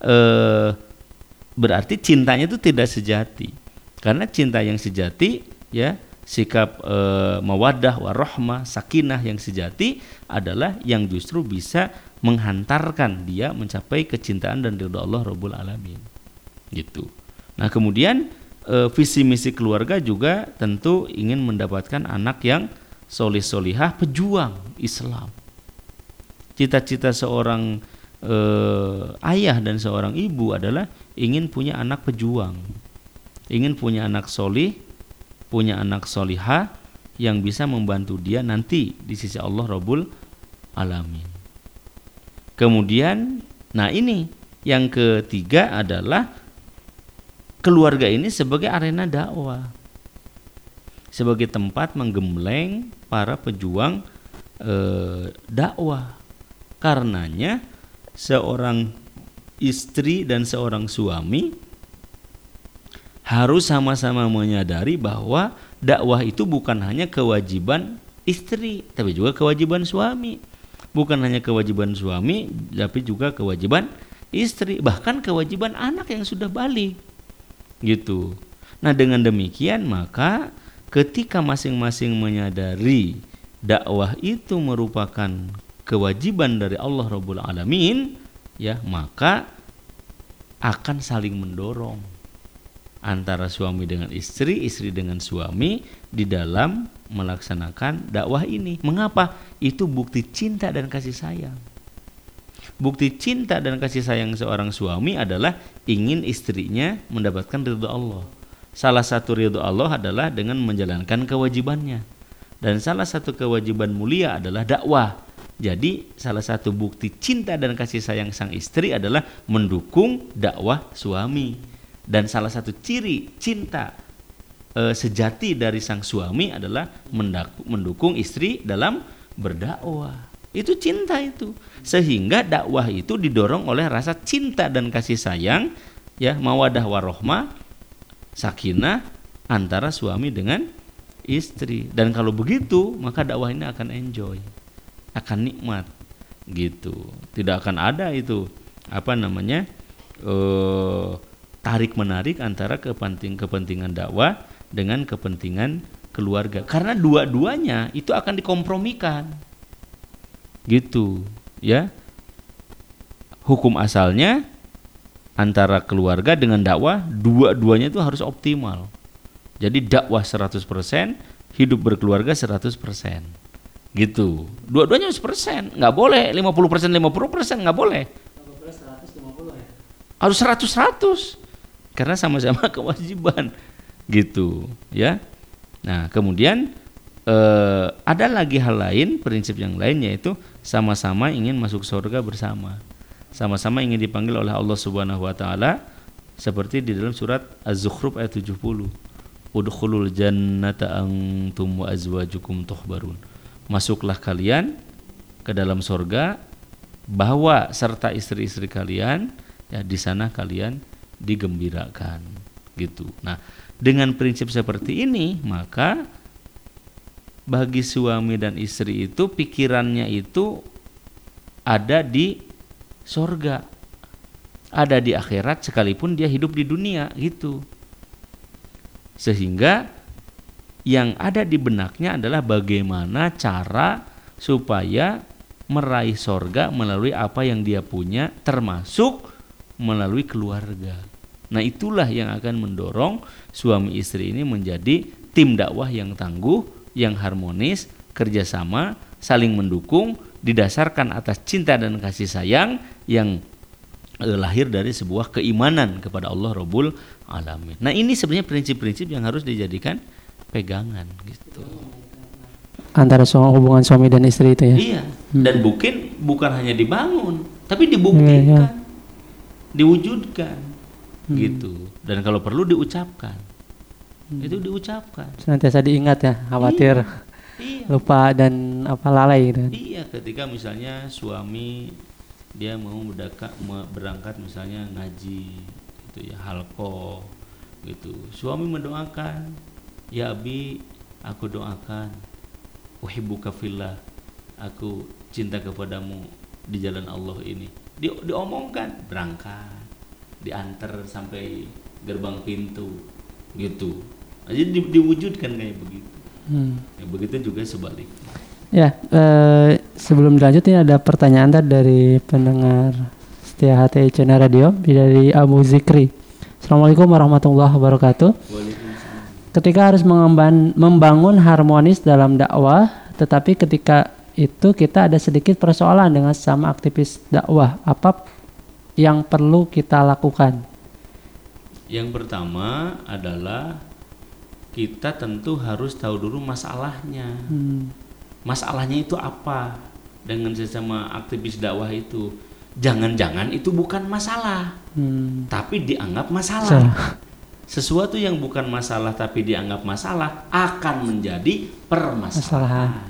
berarti cintanya itu tidak sejati. Karena cinta yang sejati, ya, sikap mawaddah warahmah, sakinah yang sejati adalah yang justru bisa menghantarkan dia mencapai kecintaan dan ridha Allah Rabbul Alamin. Gitu. Nah, kemudian visi misi keluarga juga tentu ingin mendapatkan anak yang solih solihah, pejuang Islam. Cita-cita seorang ayah dan seorang ibu adalah ingin punya anak pejuang, ingin punya anak solih, punya anak solihah yang bisa membantu dia nanti di sisi Allah Rabbul Alamin. Kemudian, nah ini yang ketiga adalah keluarga ini sebagai arena dakwah, sebagai tempat menggembleng para pejuang dakwah. Karenanya seorang istri dan seorang suami harus sama-sama menyadari bahwa dakwah itu bukan hanya kewajiban istri, tapi juga kewajiban suami. Bukan hanya kewajiban suami, tapi juga kewajiban istri, bahkan kewajiban anak yang sudah balik. Gitu. Nah, dengan demikian maka ketika masing-masing menyadari dakwah itu merupakan kewajiban dari Allah Rabbul Alamin, ya, maka akan saling mendorong antara suami dengan istri, istri dengan suami di dalam melaksanakan dakwah ini. Mengapa? Itu bukti cinta dan kasih sayang. Bukti cinta dan kasih sayang seorang suami adalah ingin istrinya mendapatkan ridha Allah. Salah satu ridha Allah adalah dengan menjalankan kewajibannya. Dan salah satu kewajiban mulia adalah dakwah. Jadi salah satu bukti cinta dan kasih sayang sang istri adalah mendukung dakwah suami. Dan salah satu ciri cinta sejati dari sang suami adalah mendukung istri dalam berdakwah. Itu cinta itu. Sehingga dakwah itu didorong oleh rasa cinta dan kasih sayang, ya, mawadah warohmah, sakinah antara suami dengan istri. Dan kalau begitu, maka dakwah ini akan enjoy, akan nikmat, gitu. Tidak akan ada itu tarik menarik antara kepentingan dakwah dengan kepentingan keluarga, karena dua-duanya itu akan dikompromikan, gitu, ya. Hukum asalnya antara keluarga dengan dakwah, dua-duanya itu harus optimal. Jadi dakwah 100%, hidup berkeluarga 100%. Gitu. Dua-duanya 100%, nggak boleh 50% nggak boleh. Harus 100%, karena sama-sama kewajiban, gitu, ya. Nah, kemudian ada lagi hal lain, prinsip yang lain, yaitu sama-sama ingin masuk surga bersama, sama-sama ingin dipanggil oleh Allah Subhanahu Wa Taala, seperti di dalam surat Az-Zukhruf ayat 70. Udkhulul jannata antum wa azwajukum tuhbarun. Masuklah kalian ke dalam surga bahwa serta istri-istri kalian, ya, di sana kalian digembirakan, gitu. Nah, dengan prinsip seperti ini, maka bagi suami dan istri itu pikirannya itu ada di surga, ada di akhirat sekalipun dia hidup di dunia, gitu. Sehingga yang ada di benaknya adalah bagaimana cara supaya meraih surga melalui apa yang dia punya, termasuk melalui keluarga. Nah, itulah yang akan mendorong suami istri ini menjadi tim dakwah yang tangguh, yang harmonis, kerjasama, saling mendukung, didasarkan atas cinta dan kasih sayang yang lahir dari sebuah keimanan kepada Allah Rabbul Alamin. Nah, ini sebenarnya prinsip-prinsip yang harus dijadikan pegangan, gitu. Antara hubungan suami dan istri itu ya. Iya. Dan bukan hanya dibangun, tapi dibuktikan, diwujudkan, gitu. Dan kalau perlu diucapkan, itu diucapkan. Senantiasa diingat ya, khawatir lupa dan lalai gitu. Iya, ketika misalnya suami dia mau berangkat misalnya ngaji, gitu ya, halqah, gitu. Suami mendoakan, ya Abi, aku doakan, uhibbuka fillah, aku cinta kepadamu di jalan Allah ini. Diomongkan, berangkat, diantar sampai gerbang pintu, gitu. Jadi diwujudkan kayak begitu. Ya, begitu juga sebaliknya. Ya, sebelum dilanjut ini ada pertanyaan dari pendengar setia HTI Channel Radio dari Abu Zikri. Assalamualaikum warahmatullahi wabarakatuh. Ketika harus membangun harmonis dalam dakwah, tetapi ketika itu kita ada sedikit persoalan dengan sesama aktivis dakwah, apa yang perlu kita lakukan? Yang pertama adalah kita tentu harus tahu dulu masalahnya. Masalahnya itu apa dengan sesama aktivis dakwah itu? Jangan-jangan itu bukan masalah, tapi dianggap masalah. Sesuatu yang bukan masalah tapi dianggap masalah akan menjadi permasalahan.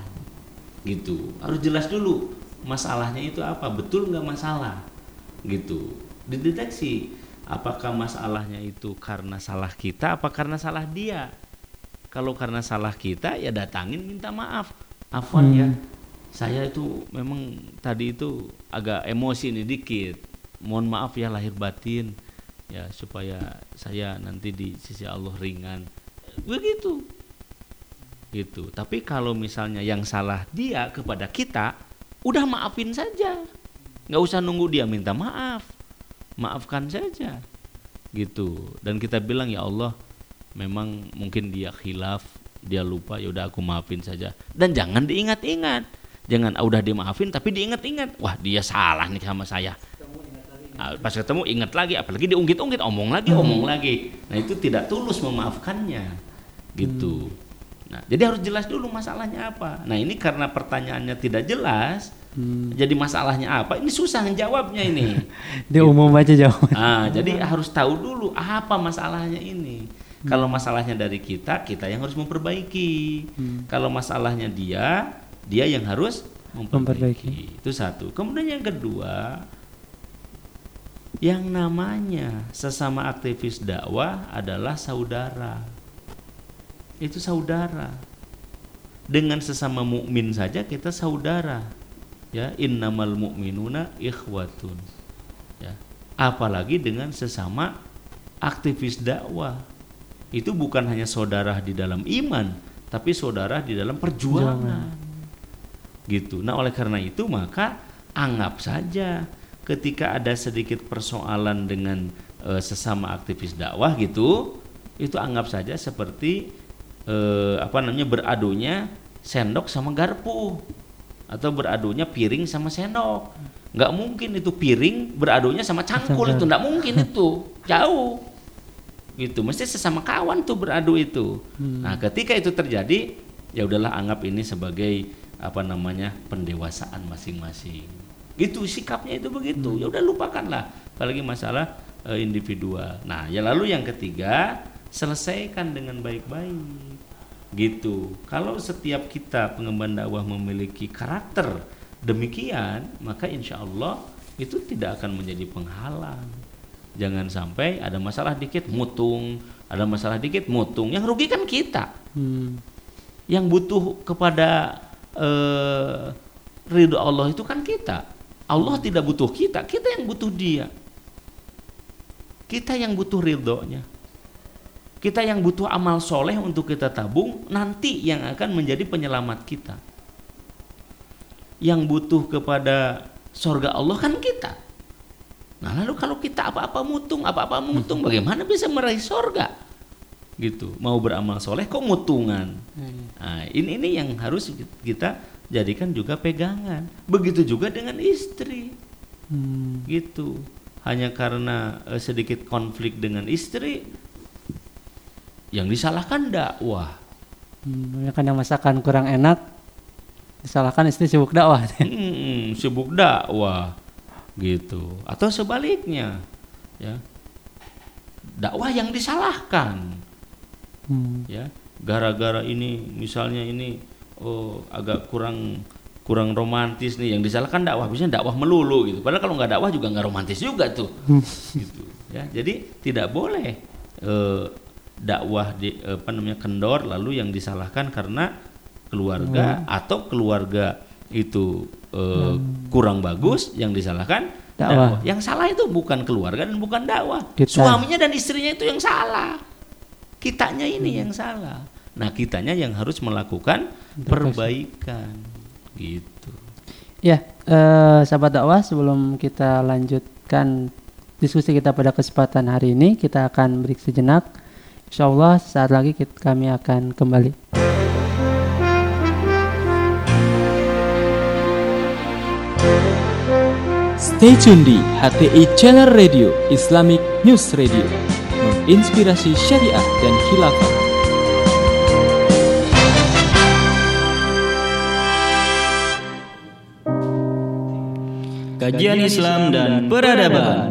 Gitu. Harus jelas dulu masalahnya itu apa, betul nggak masalah, gitu. Dideteksi apakah masalahnya itu karena salah kita apa karena salah dia. Kalau karena salah kita, ya datangin minta maaf. Afwan ya, saya itu memang tadi itu agak emosi nih dikit, mohon maaf ya lahir batin, ya supaya saya nanti di sisi Allah ringan, begitu, gitu. Tapi kalau misalnya yang salah dia kepada kita, udah maafin saja, nggak usah nunggu dia minta maaf, maafkan saja, gitu. Dan kita bilang, ya Allah, memang mungkin dia khilaf, dia lupa, ya udah aku maafin saja. Dan jangan diingat-ingat, jangan udah dimaafin tapi diingat-ingat, wah dia salah nih sama saya. Pas ketemu ingat lagi, apalagi diungkit-ungkit, omong lagi. Nah, itu tidak tulus memaafkannya, gitu. Nah, jadi harus jelas dulu masalahnya apa. Nah, ini karena pertanyaannya tidak jelas, jadi masalahnya apa? Ini susah menjawabnya ini. Dia umum aja jawab. Jadi harus tahu dulu apa masalahnya ini. Kalau masalahnya dari kita yang harus memperbaiki. Kalau masalahnya dia yang harus memperbaiki. Itu satu. Kemudian yang kedua, yang namanya sesama aktivis dakwah adalah saudara. Itu saudara. Dengan sesama mukmin saja kita saudara. Ya, innamal mu'minuna ikhwatun. Ya, apalagi dengan sesama aktivis dakwah. Itu bukan hanya saudara di dalam iman, tapi saudara di dalam perjuangan. Gitu. Nah, oleh karena itu maka anggap saja ketika ada sedikit persoalan dengan sesama aktivis dakwah gitu, itu anggap saja seperti beradunya sendok sama garpu, atau beradunya piring sama sendok. Nggak mungkin itu piring beradunya sama cangkul, itu nggak mungkin, itu jauh gitu. Mesti sesama kawan tuh beradu itu. Nah ketika itu terjadi, ya udahlah, anggap ini sebagai pendewasaan masing-masing. Gitu sikapnya itu begitu. Ya udah, lupakanlah, apalagi masalah individual. Nah ya, lalu yang ketiga, selesaikan dengan baik-baik gitu. Kalau setiap kita pengemban dakwah memiliki karakter demikian, maka insya Allah itu tidak akan menjadi penghalang. Jangan sampai ada masalah dikit mutung, ada masalah dikit mutung, yang rugi kan kita. Yang butuh kepada ridho Allah itu kan kita. Allah tidak butuh kita, kita yang butuh Dia. Kita yang butuh ridhonya. Kita yang butuh amal soleh untuk kita tabung, nanti yang akan menjadi penyelamat kita. Yang butuh kepada surga Allah kan kita. Nah lalu kalau kita apa-apa mutung, bagaimana bisa meraih surga? Gitu. Mau beramal soleh kok mutungan. Nah, ini yang harus kita jadikan juga pegangan. Begitu juga dengan istri. Gitu. Hanya karena sedikit konflik dengan istri, yang disalahkan dakwah. Kadang masakan kurang enak, disalahkan istri sibuk dakwah. Sibuk dakwah gitu. Atau sebaliknya, ya, dakwah yang disalahkan. Ya, gara-gara ini misalnya ini agak kurang romantis nih, yang disalahkan dakwah. Biasanya dakwah melulu gitu. Padahal kalau nggak dakwah juga nggak romantis juga tuh. Gitu. Ya, jadi tidak boleh dakwah kendor lalu yang disalahkan karena keluarga atau keluarga itu kurang bagus, yang disalahkan dakwah. Yang salah itu bukan keluarga dan bukan dakwah. Suaminya dan istrinya itu yang salah. Kitanya ini yang salah. Nah, kitanya yang harus melakukan perbaikan. Gitu. Ya, sahabat dakwah, sebelum kita lanjutkan diskusi kita pada kesempatan hari ini, kita akan break sejenak. Insyaallah saat lagi kami akan kembali. Stay tune di HTI Channel Radio Islamic News Radio, menginspirasi syariah dan khilafah. Kajian Islam dan Peradaban.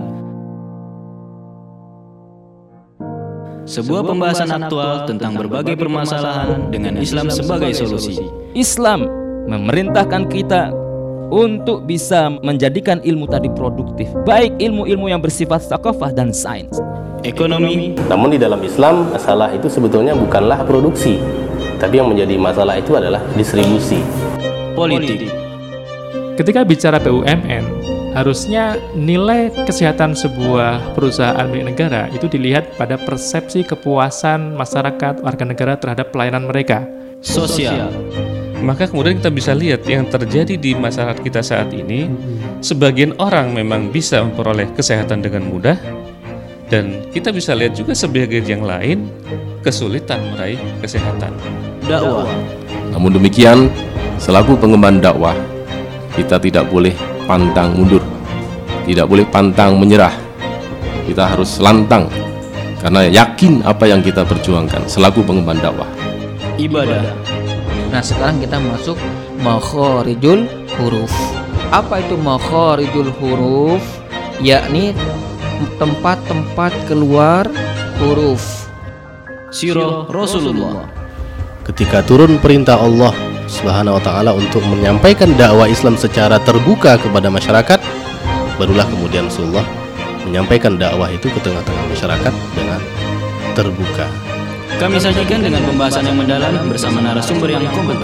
Sebuah pembahasan aktual tentang berbagai permasalahan dengan Islam sebagai solusi. Islam memerintahkan kita untuk bisa menjadikan ilmu tadi produktif, baik ilmu-ilmu yang bersifat tsaqafah dan sains, ekonomi. Namun di dalam Islam, masalah itu sebetulnya bukanlah produksi, tapi yang menjadi masalah itu adalah distribusi. Politik. Ketika bicara BUMN, harusnya nilai kesehatan sebuah perusahaan milik negara itu dilihat pada persepsi kepuasan masyarakat warga negara terhadap pelayanan mereka. Sosial. Maka kemudian kita bisa lihat yang terjadi di masyarakat kita saat ini, sebagian orang memang bisa memperoleh kesehatan dengan mudah, dan kita bisa lihat juga sebagian yang lain kesulitan meraih kesehatan. Dakwah. Namun demikian, selaku pengemban dakwah, kita tidak boleh pantang mundur, tidak boleh pantang menyerah. Kita harus lantang karena yakin apa yang kita perjuangkan selaku pengemban dakwah. Ibadah. Nah, sekarang kita masuk makharijul huruf. Apa itu makharijul huruf? Yakni tempat-tempat keluar huruf. Sirah Rasulullah. Ketika turun perintah Allah Subhanahu wa ta'ala untuk menyampaikan dakwah Islam secara terbuka kepada masyarakat, barulah kemudian Rasulullah menyampaikan dakwah itu ke tengah-tengah masyarakat dengan terbuka. Kami sajikan dengan pembahasan yang mendalam bersama narasumber yang kompeten.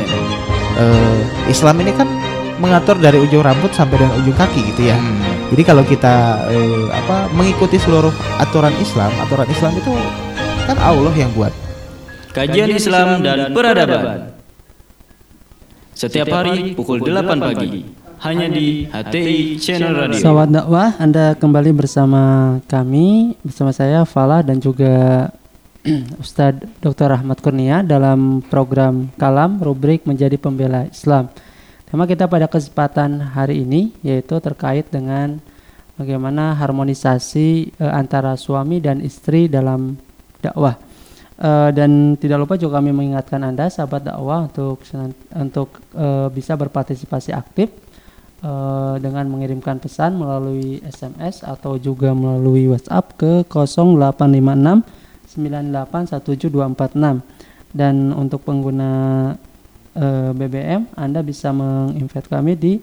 Islam ini kan mengatur dari ujung rambut sampai dengan ujung kaki gitu ya. Jadi kalau kita mengikuti seluruh aturan Islam itu kan Allah yang buat. Kajian Islam dan Peradaban. Setiap hari pukul 8 pagi hanya di HTI Channel Radio. Sahabat dakwah, Anda kembali bersama kami, bersama saya Fala dan juga Ustadz Dr. Ahmad Kurnia dalam program Kalam rubrik Menjadi Pembela Islam. Tema kita pada kesempatan hari ini yaitu terkait dengan bagaimana harmonisasi antara suami dan istri dalam dakwah. Dan tidak lupa juga kami mengingatkan Anda sahabat dakwah untuk bisa berpartisipasi aktif dengan mengirimkan pesan melalui SMS atau juga melalui WhatsApp ke 0856 981746. Dan untuk pengguna BBM Anda bisa menginvite kami di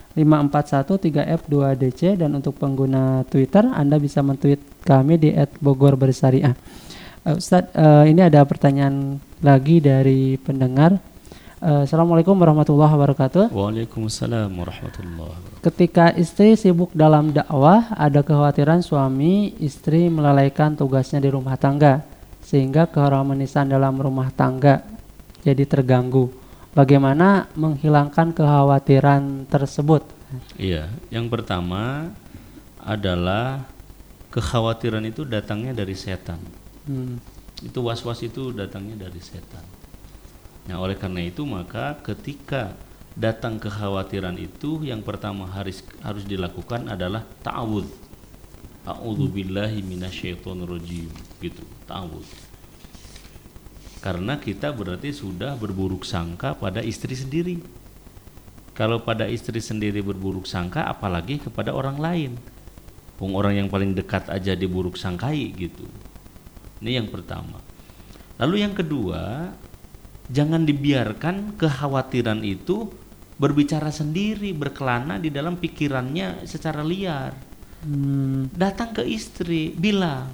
5413F2DC, dan untuk pengguna Twitter Anda bisa men-tweet kami di @bogorbersariah. Ustadz, ini ada pertanyaan lagi dari pendengar. Assalamualaikum warahmatullahi wabarakatuh. Waalaikumsalam warahmatullahi wabarakatuh. Ketika istri sibuk dalam dakwah, ada kekhawatiran suami istri melalaikan tugasnya di rumah tangga sehingga keharmonisan dalam rumah tangga jadi terganggu. Bagaimana menghilangkan kekhawatiran tersebut? Iya, yang pertama adalah kekhawatiran itu datangnya dari setan. Itu was-was itu datangnya dari setan. Nah, oleh karena itu maka ketika datang kekhawatiran itu yang pertama harus dilakukan adalah ta'awudz. A'udzubillahi minasyaitonirrajim, gitu, ta'awudz. Karena kita berarti sudah berburuk sangka pada istri sendiri. Kalau pada istri sendiri berburuk sangka, apalagi kepada orang lain. Orang yang paling dekat aja diburuk sangkai gitu. Ini yang pertama. Lalu yang kedua, jangan dibiarkan kekhawatiran itu berbicara sendiri, berkelana di dalam pikirannya secara liar. Datang ke istri, bilang.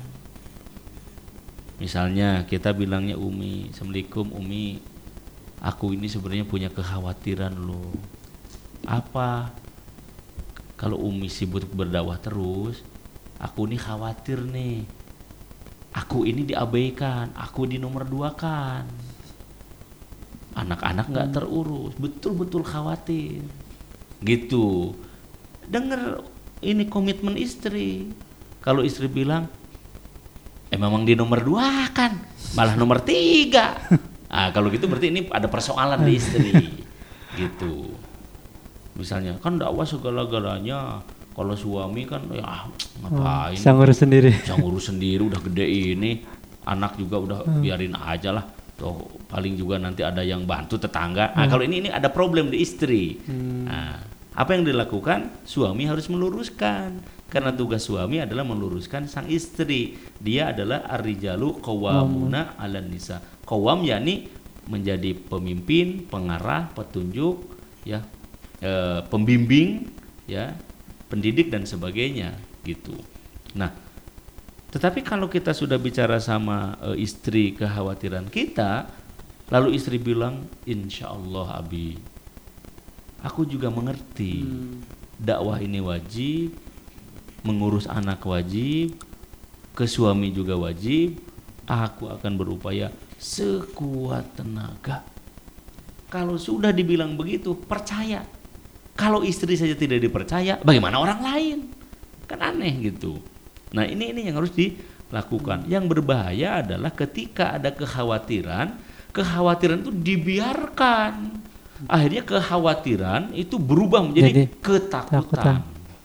Misalnya kita bilangnya Umi, Assalamualaikum Umi, aku ini sebenarnya punya kekhawatiran loh. Apa? Kalau Umi sibuk berdakwah terus, aku ini khawatir nih. Aku ini diabaikan, aku di nomor 2-kan. Anak-anak nggak terurus, betul-betul khawatir. Gitu. Dengar ini komitmen istri. Kalau istri bilang, memang di nomor 2 kan, malah nomor 3. Nah, kalau gitu berarti ini ada persoalan di istri. Gitu. Misalnya, kan dakwah segala-galanya. Kalau suami kan ya ngapain? Bisa ngurus sendiri. Bisa ngurus sendiri, udah gede ini. Anak juga udah biarin aja lah. Tuh, paling juga nanti ada yang bantu tetangga. Nah, kalau ini ada problem di istri. Nah, apa yang dilakukan? Suami harus meluruskan. Karena tugas suami adalah meluruskan sang istri. Dia adalah ar-rijalu qawwamuna 'alan nisa. Qawwam yakni menjadi pemimpin, pengarah, petunjuk, ya, pembimbing, ya, pendidik dan sebagainya gitu. Nah, tetapi kalau kita sudah bicara sama istri kekhawatiran kita, lalu istri bilang, insya Allah Abi, aku juga mengerti dakwah ini wajib, mengurus anak wajib, ke suami juga wajib, aku akan berupaya sekuat tenaga. Kalau sudah dibilang begitu, percaya. Kalau istri saja tidak dipercaya, bagaimana orang lain? Kan aneh gitu. Nah, ini yang harus dilakukan. Yang berbahaya adalah ketika ada kekhawatiran itu dibiarkan. Akhirnya kekhawatiran itu berubah menjadi ketakutan.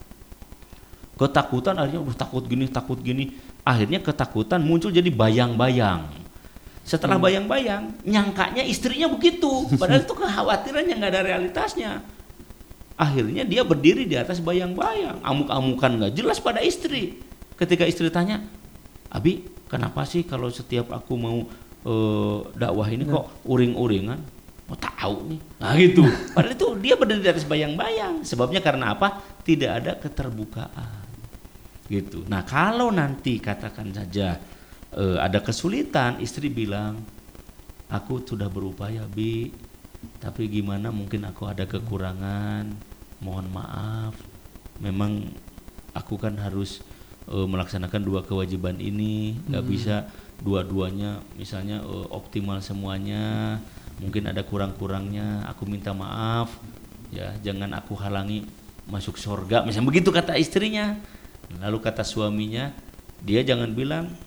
Ketakutan akhirnya takut gini. Akhirnya ketakutan muncul jadi bayang-bayang. Setelah bayang-bayang, nyangkanya istrinya begitu. Padahal itu kekhawatiran yang gak ada realitasnya. Akhirnya dia berdiri di atas bayang-bayang, amuk-amukan nggak jelas pada istri. Ketika istri tanya, Abi, kenapa sih kalau setiap aku mau dakwah ini kok uring-uringan? Mau tahu nih. Nah gitu. Padahal itu dia berdiri di atas bayang-bayang. Sebabnya karena apa? Tidak ada keterbukaan. Gitu. Nah, kalau nanti katakan saja ada kesulitan, istri bilang, aku sudah berupaya, Bi. Tapi gimana, mungkin aku ada kekurangan, mohon maaf. Memang aku kan harus melaksanakan 2 kewajiban ini, gak bisa dua-duanya misalnya optimal semuanya, mungkin ada kurang-kurangnya, aku minta maaf ya, jangan aku halangi masuk surga, misalnya begitu kata istrinya. Lalu kata suaminya, dia jangan bilang,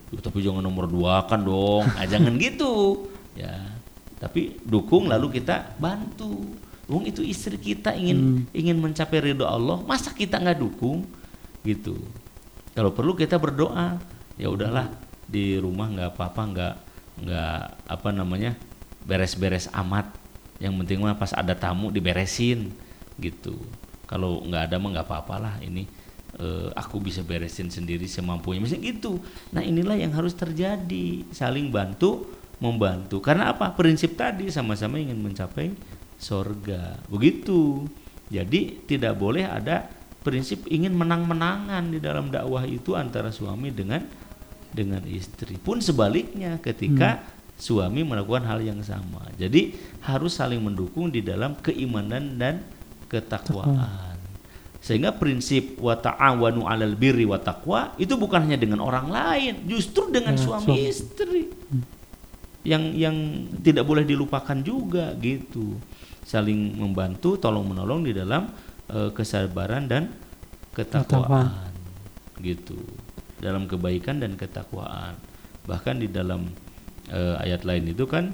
Tapi jangan nomor 2 kan dong. Jangan gitu. Ya. Tapi dukung lalu kita bantu. Wong itu istri kita ingin mencapai ridho Allah, masa kita nggak dukung gitu. Kalau perlu kita berdoa, ya udahlah di rumah nggak apa-apa, nggak apa namanya beres-beres amat. Yang penting mah pas ada tamu diberesin gitu. Kalau nggak ada mah nggak apa-apalah, ini aku bisa beresin sendiri semampunya, misalnya gitu. Nah inilah yang harus terjadi, saling bantu membantu. Karena apa? Prinsip tadi sama-sama ingin mencapai surga. Begitu. Jadi tidak boleh ada prinsip ingin menang-menangan di dalam dakwah itu antara suami dengan istri. Pun sebaliknya ketika suami melakukan hal yang sama. Jadi harus saling mendukung di dalam keimanan dan ketakwaan. Sehingga prinsip wa ta'awanu 'alal birri wa taqwa itu bukan hanya dengan orang lain, justru dengan suami istri. Yang tidak boleh dilupakan juga gitu. Saling membantu, tolong menolong di dalam kesabaran dan ketakwaan gitu. Dalam kebaikan dan ketakwaan. Bahkan di dalam ayat lain itu kan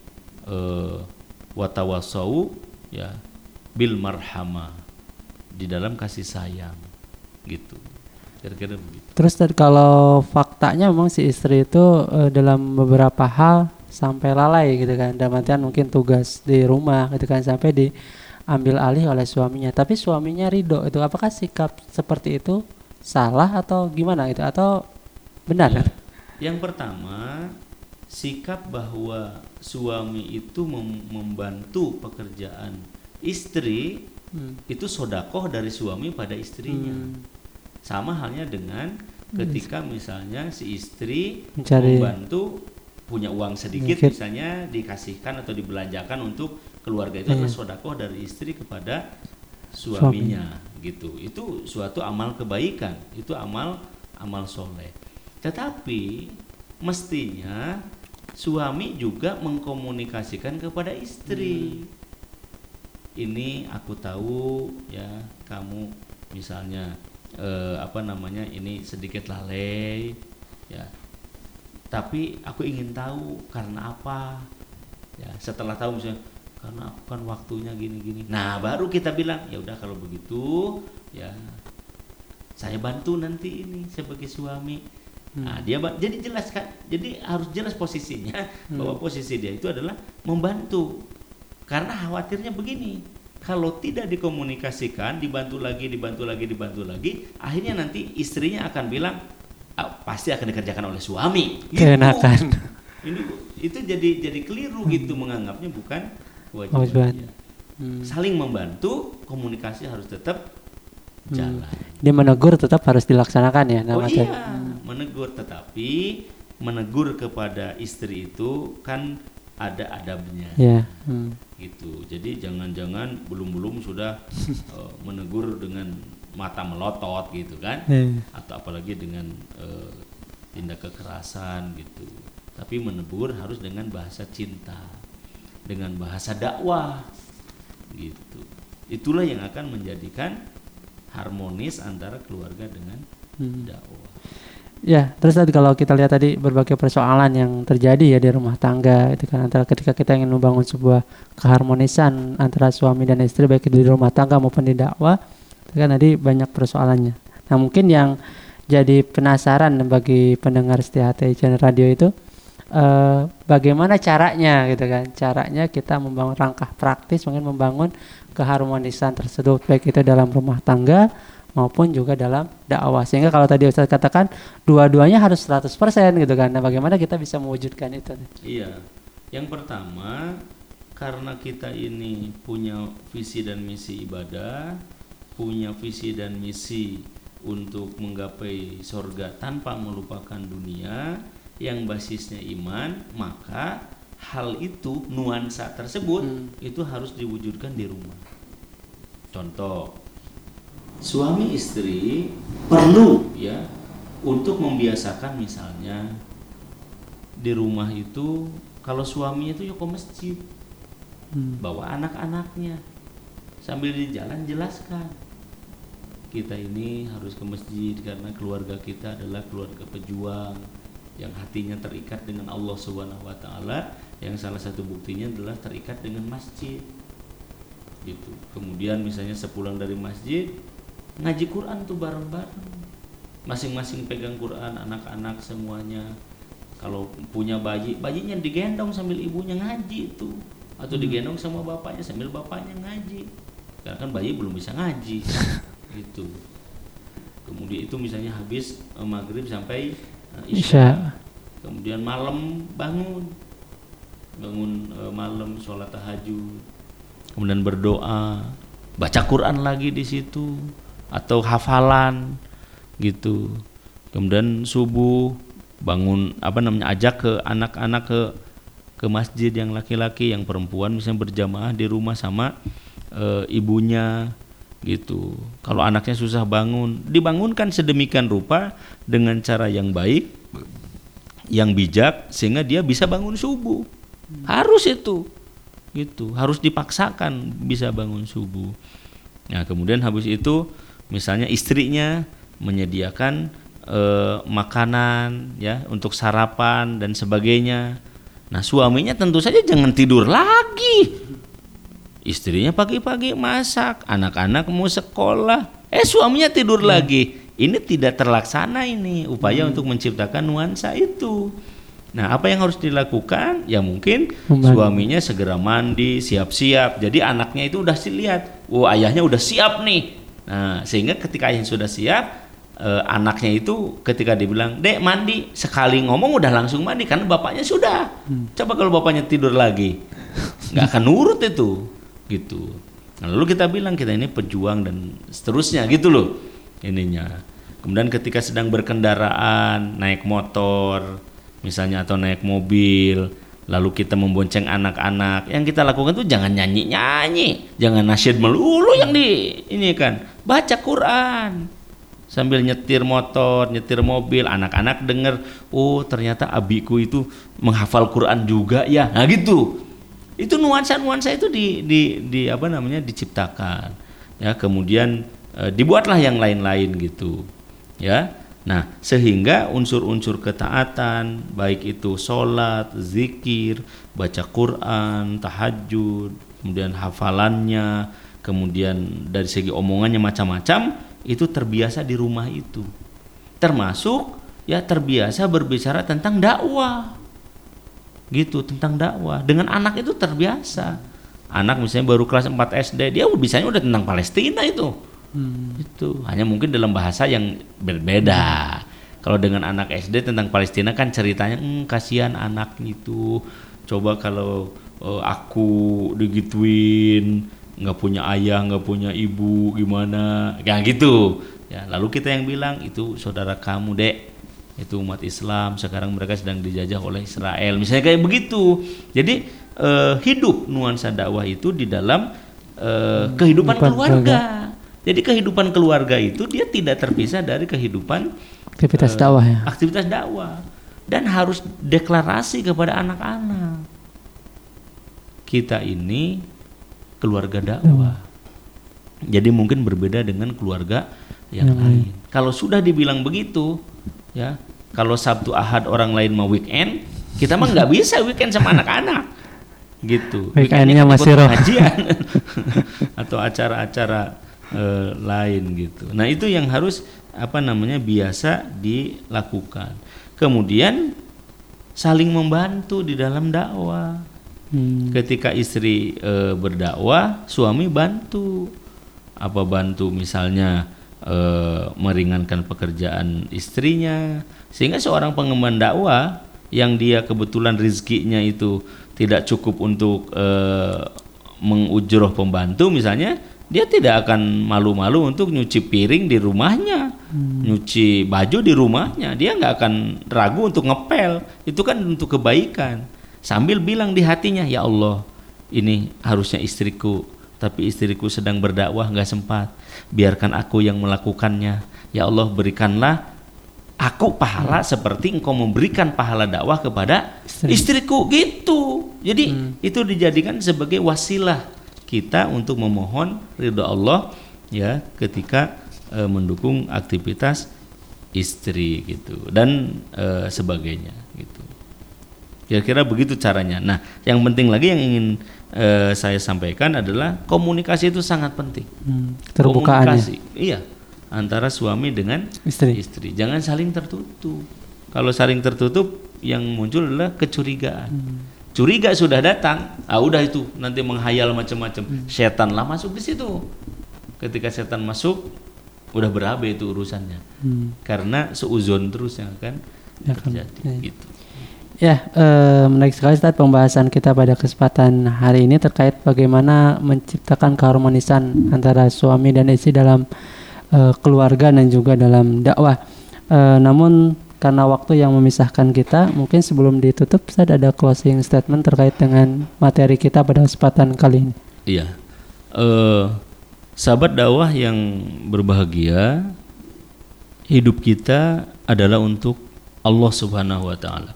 watawasau ya bil marhamah, di dalam kasih sayang gitu. Kira-kira begitu. Terus kalau faktanya memang si istri itu dalam beberapa hal sampai lalai gitu kan, dalam artian mungkin tugas di rumah gitu kan sampai diambil alih oleh suaminya, tapi suaminya ridho. Itu apakah sikap seperti itu salah atau gimana itu, atau benar? Ya. Yang pertama, sikap bahwa suami itu membantu pekerjaan istri itu sodakoh dari suami pada istrinya. Sama halnya dengan ketika misalnya si istri membantu punya uang sedikit misalnya dikasihkan atau dibelanjakan untuk keluarga, itu adalah sodakoh dari istri kepada suaminya gitu. Itu suatu amal kebaikan, itu amal soleh. Tetapi mestinya suami juga mengkomunikasikan kepada istri. Ini aku tahu ya kamu misalnya ini sedikit lalai ya. Tapi aku ingin tahu karena apa? Ya, setelah tahu misalnya karena aku kan waktunya gini-gini. Nah, baru kita bilang, ya udah kalau begitu ya saya bantu nanti ini sebagai suami. Nah, dia jadi jelaskan. Jadi harus jelas posisinya bahwa posisi dia itu adalah membantu. Karena khawatirnya begini, kalau tidak dikomunikasikan, dibantu lagi, akhirnya nanti istrinya akan bilang pasti akan dikerjakan oleh suami. Keenakan. Itu jadi keliru gitu, menganggapnya bukan kewajiban. Saling membantu, komunikasi harus tetap jalan. Dia menegur tetap harus dilaksanakan ya. Menegur, tetapi menegur kepada istri itu kan ada adabnya. Gitu. Jadi jangan-jangan belum sudah menegur dengan mata melotot gitu kan, atau apalagi dengan tindak kekerasan gitu. Tapi menegur harus dengan bahasa cinta, dengan bahasa dakwah gitu. Itulah yang akan menjadikan harmonis antara keluarga dengan dakwah. Ya, terus tadi kalau kita lihat tadi berbagai persoalan yang terjadi ya di rumah tangga itu kan, antara ketika kita ingin membangun sebuah keharmonisan antara suami dan istri baik di rumah tangga maupun di dakwah, itu kan tadi banyak persoalannya. Nah, mungkin yang jadi penasaran bagi pendengar setia HTI Channel Radio itu bagaimana caranya gitu kan? Caranya kita membangun langkah praktis mungkin membangun keharmonisan tersebut baik itu dalam rumah tangga maupun juga dalam dakwah. Sehingga kalau tadi Ustaz katakan dua-duanya harus 100% gitu kan. Nah, bagaimana kita bisa mewujudkan itu? Iya. Yang pertama, karena kita ini punya visi dan misi ibadah, punya visi dan misi untuk menggapai surga tanpa melupakan dunia yang basisnya iman, maka hal itu, nuansa tersebut itu harus diwujudkan di rumah. Contoh, suami istri perlu ya untuk membiasakan misalnya di rumah itu kalau suaminya itu yuk ke masjid, bawa anak-anaknya sambil di jalan jelaskan kita ini harus ke masjid karena keluarga kita adalah keluarga pejuang yang hatinya terikat dengan Allah Subhanahu wa taala, yang salah satu buktinya adalah terikat dengan masjid. Gitu. Kemudian misalnya sepulang dari masjid ngaji Quran tuh bareng-bareng. Masing-masing pegang Quran, anak-anak semuanya. Kalau punya bayi, bayinya digendong sambil ibunya ngaji itu, atau digendong sama bapaknya sambil bapaknya ngaji. Karena kan bayi belum bisa ngaji. Gitu. Kemudian itu misalnya habis maghrib sampai isya. Kemudian malam bangun malam sholat tahajud, kemudian berdoa, baca Quran lagi di situ atau hafalan gitu. Kemudian subuh bangun ajak ke anak-anak ke masjid, yang laki-laki, yang perempuan misalnya berjamaah di rumah sama ibunya gitu. Kalau anaknya susah bangun, dibangunkan sedemikian rupa dengan cara yang baik, yang bijak, sehingga dia bisa bangun subuh. Harus itu gitu, harus dipaksakan bisa bangun subuh. Nah, kemudian habis itu misalnya istrinya menyediakan makanan ya untuk sarapan dan sebagainya. Nah, suaminya tentu saja jangan tidur lagi. Istrinya pagi-pagi masak, anak-anak mau sekolah, suaminya tidur lagi. Ini tidak terlaksana ini upaya untuk menciptakan nuansa itu. Nah, apa yang harus dilakukan? Ya mungkin suaminya segera mandi, siap-siap. Jadi anaknya itu udah lihat, ayahnya udah siap nih. Nah, sehingga ketika ayahnya sudah siap, anaknya itu ketika dibilang, "Dek, mandi," sekali ngomong udah langsung mandi karena bapaknya sudah. Coba kalau bapaknya tidur lagi, nggak akan nurut itu, gitu. Nah, lalu kita bilang kita ini pejuang dan seterusnya, gitu loh ininya. Kemudian ketika sedang berkendaraan, naik motor misalnya atau naik mobil, lalu kita membonceng anak-anak, yang kita lakukan tuh jangan nyanyi-nyanyi, jangan nasyid melulu yang ini kan, baca Quran sambil nyetir motor, nyetir mobil, anak-anak denger, ternyata abiku itu menghafal Quran juga ya. Nah gitu. Itu nuansa-nuansa itu diciptakan. Ya, kemudian dibuatlah yang lain-lain gitu. Ya. Nah, sehingga unsur-unsur ketaatan, baik itu sholat, zikir, baca Quran, tahajud, kemudian hafalannya, kemudian dari segi omongannya macam-macam, itu terbiasa di rumah itu. Termasuk ya terbiasa berbicara tentang dakwah. Gitu, tentang dakwah. Dengan anak itu terbiasa. Anak misalnya baru kelas 4 SD, dia bisanya udah tentang Palestina itu. Itu hanya mungkin dalam bahasa yang berbeda. Kalau dengan anak SD tentang Palestina kan ceritanya kasihan anak itu, coba kalau aku digituin, nggak punya ayah, nggak punya ibu, gimana kayak gitu ya. Lalu kita yang bilang itu saudara kamu, Dek, itu umat Islam, sekarang mereka sedang dijajah oleh Israel, misalnya kayak begitu. Jadi hidup nuansa dakwah itu di dalam kehidupan keluarga. Jadi kehidupan keluarga itu dia tidak terpisah dari kehidupan aktivitas dakwah ya. Aktivitas dakwah, dan harus deklarasi kepada anak-anak. Kita ini keluarga dakwah. Jadi mungkin berbeda dengan keluarga yang lain. Kalau sudah dibilang begitu, ya, kalau Sabtu Ahad orang lain mau weekend, kita mah nggak bisa weekend sama anak-anak, gitu. Weekendnya masih pengajian atau acara-acara lain gitu. Nah, itu yang harus biasa dilakukan. Kemudian saling membantu di dalam dakwah. Ketika istri berdakwah, suami bantu. Bantu misalnya meringankan pekerjaan istrinya, sehingga seorang pengemban dakwah yang dia kebetulan rezekinya itu tidak cukup untuk mengujroh pembantu misalnya, dia tidak akan malu-malu untuk nyuci piring di rumahnya, nyuci baju di rumahnya. Dia nggak akan ragu untuk ngepel. Itu kan untuk kebaikan. Sambil bilang di hatinya, ya Allah, ini harusnya istriku, tapi istriku sedang berdakwah nggak sempat. Biarkan aku yang melakukannya. Ya Allah, berikanlah aku pahala seperti Engkau memberikan pahala dakwah kepada istriku, gitu. Jadi itu dijadikan sebagai wasilah kita untuk memohon ridha Allah ya ketika mendukung aktivitas istri gitu dan sebagainya gitu. Kira-kira begitu caranya. Nah, yang penting lagi yang ingin saya sampaikan adalah komunikasi itu sangat penting. Terbukaannya. Komunikasi, iya, antara suami dengan istri. Jangan saling tertutup. Kalau saling tertutup, yang muncul adalah kecurigaan. Curiga sudah datang, udah itu nanti menghayal macam-macam. Setan lah masuk di situ. Ketika setan masuk, udah berabe itu urusannya. Karena seuzon terus yang akan terjadi. Gitu. Ya, menarik sekali Ustaz pembahasan kita pada kesempatan hari ini terkait bagaimana menciptakan keharmonisan antara suami dan istri dalam keluarga dan juga dalam dakwah. Namun karena waktu yang memisahkan kita, mungkin sebelum ditutup Ustaz ada closing statement terkait dengan materi kita pada kesempatan kali ini. Iya, sahabat dakwah yang berbahagia, hidup kita adalah untuk Allah Subhanahu wa Ta'ala.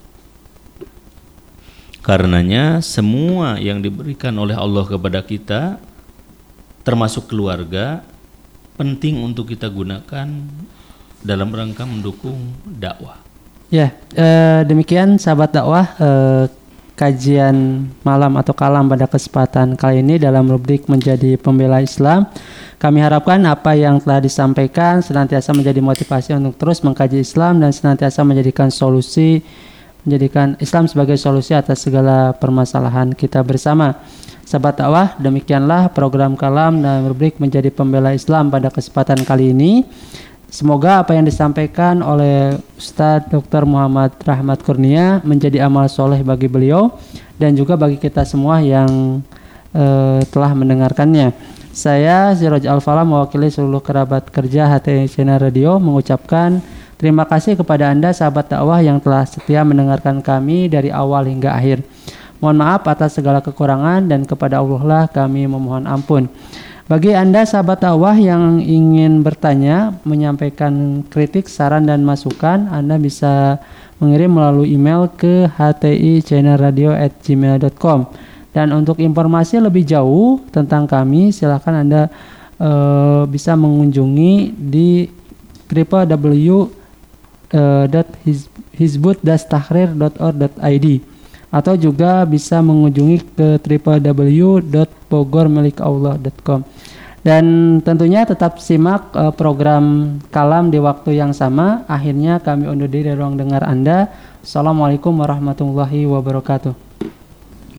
Karenanya semua yang diberikan oleh Allah kepada kita, termasuk keluarga, penting untuk kita gunakan dalam rangka mendukung dakwah. Ya, demikian sahabat dakwah kajian malam atau kalam pada kesempatan kali ini dalam rubrik Menjadi Pembela Islam. Kami harapkan apa yang telah disampaikan senantiasa menjadi motivasi untuk terus mengkaji Islam dan senantiasa menjadikan Islam sebagai solusi atas segala permasalahan kita bersama. Sahabat dakwah, demikianlah program kalam dan rubrik Menjadi Pembela Islam pada kesempatan kali ini. Semoga apa yang disampaikan oleh Ustadz Dr. Muhammad Rahmat Kurnia menjadi amal soleh bagi beliau dan juga bagi kita semua yang telah mendengarkannya. Saya Siroj Al-Falah mewakili seluruh kerabat kerja HTI Channel Radio mengucapkan terima kasih kepada Anda sahabat dakwah yang telah setia mendengarkan kami dari awal hingga akhir. Mohon maaf atas segala kekurangan dan kepada Allah lah kami memohon ampun. Bagi Anda sahabat dakwah yang ingin bertanya, menyampaikan kritik, saran dan masukan, Anda bisa mengirim melalui email ke htichannelradio@gmail.com. Dan untuk informasi lebih jauh tentang kami, silakan Anda bisa mengunjungi di www.hizbut-tahrir.org.id atau juga bisa mengunjungi ke www.bogormilikallah.com. Dan tentunya tetap simak program kalam di waktu yang sama. Akhirnya kami undur diri dari ruang dengar Anda. Assalamualaikum warahmatullahi wabarakatuh.